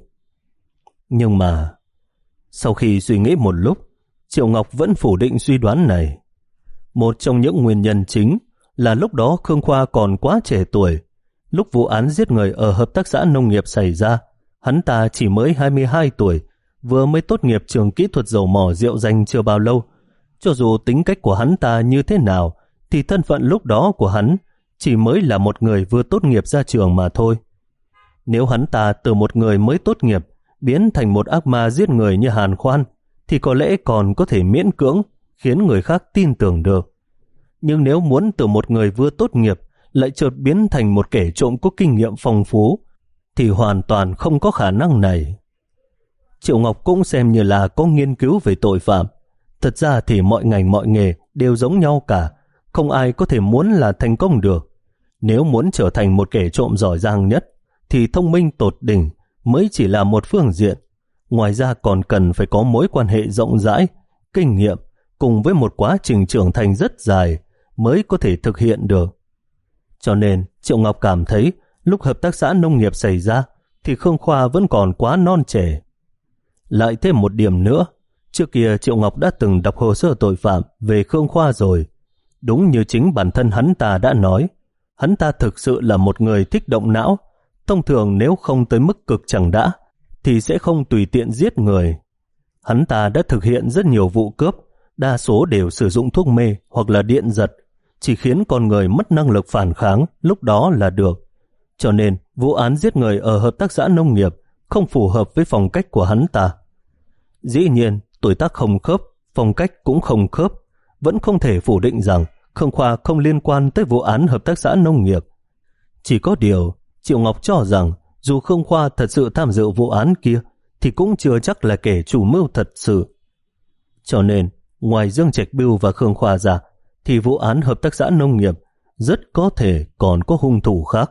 Nhưng mà, sau khi suy nghĩ một lúc, Triệu Ngọc vẫn phủ định suy đoán này. Một trong những nguyên nhân chính là lúc đó Khương Khoa còn quá trẻ tuổi. Lúc vụ án giết người ở hợp tác xã nông nghiệp xảy ra, hắn ta chỉ mới hai mươi hai tuổi, vừa mới tốt nghiệp trường kỹ thuật dầu mỏ Diệu Danh chưa bao lâu. Cho dù tính cách của hắn ta như thế nào, thì thân phận lúc đó của hắn chỉ mới là một người vừa tốt nghiệp ra trường mà thôi. Nếu hắn ta từ một người mới tốt nghiệp biến thành một ác ma giết người như Hàn Khoan, thì có lẽ còn có thể miễn cưỡng khiến người khác tin tưởng được. Nhưng nếu muốn từ một người vừa tốt nghiệp lại chợt biến thành một kẻ trộm có kinh nghiệm phong phú, thì hoàn toàn không có khả năng này. Triệu Ngọc cũng xem như là có nghiên cứu về tội phạm. Thật ra thì mọi ngành mọi nghề đều giống nhau cả, không ai có thể muốn là thành công được. Nếu muốn trở thành một kẻ trộm giỏi giang nhất, thì thông minh tột đỉnh mới chỉ là một phương diện. Ngoài ra còn cần phải có mối quan hệ rộng rãi, kinh nghiệm, cùng với một quá trình trưởng thành rất dài mới có thể thực hiện được. Cho nên Triệu Ngọc cảm thấy lúc hợp tác xã nông nghiệp xảy ra thì Khương Khoa vẫn còn quá non trẻ. Lại thêm một điểm nữa, trước kia Triệu Ngọc đã từng đọc hồ sơ tội phạm về Khương Khoa rồi. Đúng như chính bản thân hắn ta đã nói, hắn ta thực sự là một người thích động não. Thông thường nếu không tới mức cực chẳng đã, thì sẽ không tùy tiện giết người. Hắn ta đã thực hiện rất nhiều vụ cướp, đa số đều sử dụng thuốc mê hoặc là điện giật, chỉ khiến con người mất năng lực phản kháng lúc đó là được. Cho nên vụ án giết người ở hợp tác xã nông nghiệp không phù hợp với phong cách của hắn ta. Dĩ nhiên, tuổi tác không khớp, phong cách cũng không khớp, vẫn không thể phủ định rằng Khương Khoa không liên quan tới vụ án hợp tác xã nông nghiệp. Chỉ có điều, Triệu Ngọc cho rằng dù Khương Khoa thật sự tham dự vụ án kia, thì cũng chưa chắc là kẻ chủ mưu thật sự. Cho nên, ngoài Dương Trạch Bưu và Khương Khoa ra, thì vụ án hợp tác xã nông nghiệp rất có thể còn có hung thủ khác.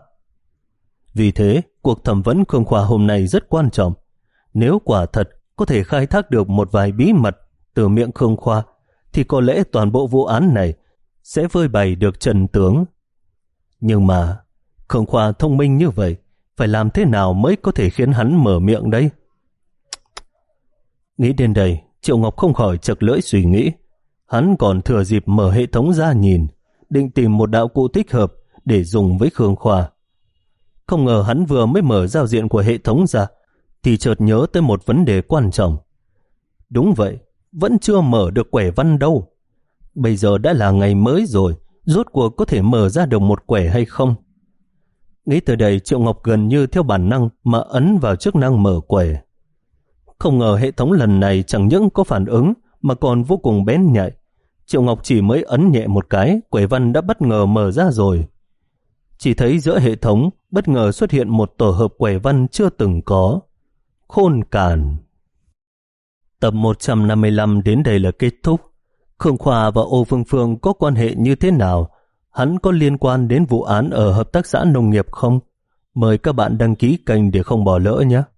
Vì thế, cuộc thẩm vấn Khương Khoa hôm nay rất quan trọng. Nếu quả thật có thể khai thác được một vài bí mật từ miệng Khương Khoa, thì có lẽ toàn bộ vụ án này sẽ phơi bày được chân tướng. Nhưng mà, Khương Khoa thông minh như vậy, phải làm thế nào mới có thể khiến hắn mở miệng đấy? Nghĩ đến đây, Triệu Ngọc không khỏi chật lưỡi suy nghĩ. Hắn còn thừa dịp mở hệ thống ra nhìn, định tìm một đạo cụ thích hợp để dùng với Khương Khoa. Không ngờ hắn vừa mới mở giao diện của hệ thống ra, thì chợt nhớ tới một vấn đề quan trọng. Đúng vậy, vẫn chưa mở được quẻ văn đâu. Bây giờ đã là ngày mới rồi, rốt cuộc có thể mở ra được một quẻ hay không? Nghĩ tới đây, Triệu Ngọc gần như theo bản năng mà ấn vào chức năng mở quẻ. Không ngờ hệ thống lần này chẳng những có phản ứng mà còn vô cùng bén nhạy. Triệu Ngọc chỉ mới ấn nhẹ một cái, quẻ văn đã bất ngờ mở ra rồi. chỉ thấy giữa hệ thống bất ngờ xuất hiện một tổ hợp quẻ văn chưa từng có. Khôn càn. Tập một trăm năm mươi lăm đến đây là kết thúc. Khương Khoa và Ô Phương Phương có quan hệ như thế nào? Hắn có liên quan đến vụ án ở hợp tác xã nông nghiệp không? Mời các bạn đăng ký kênh để không bỏ lỡ nhé.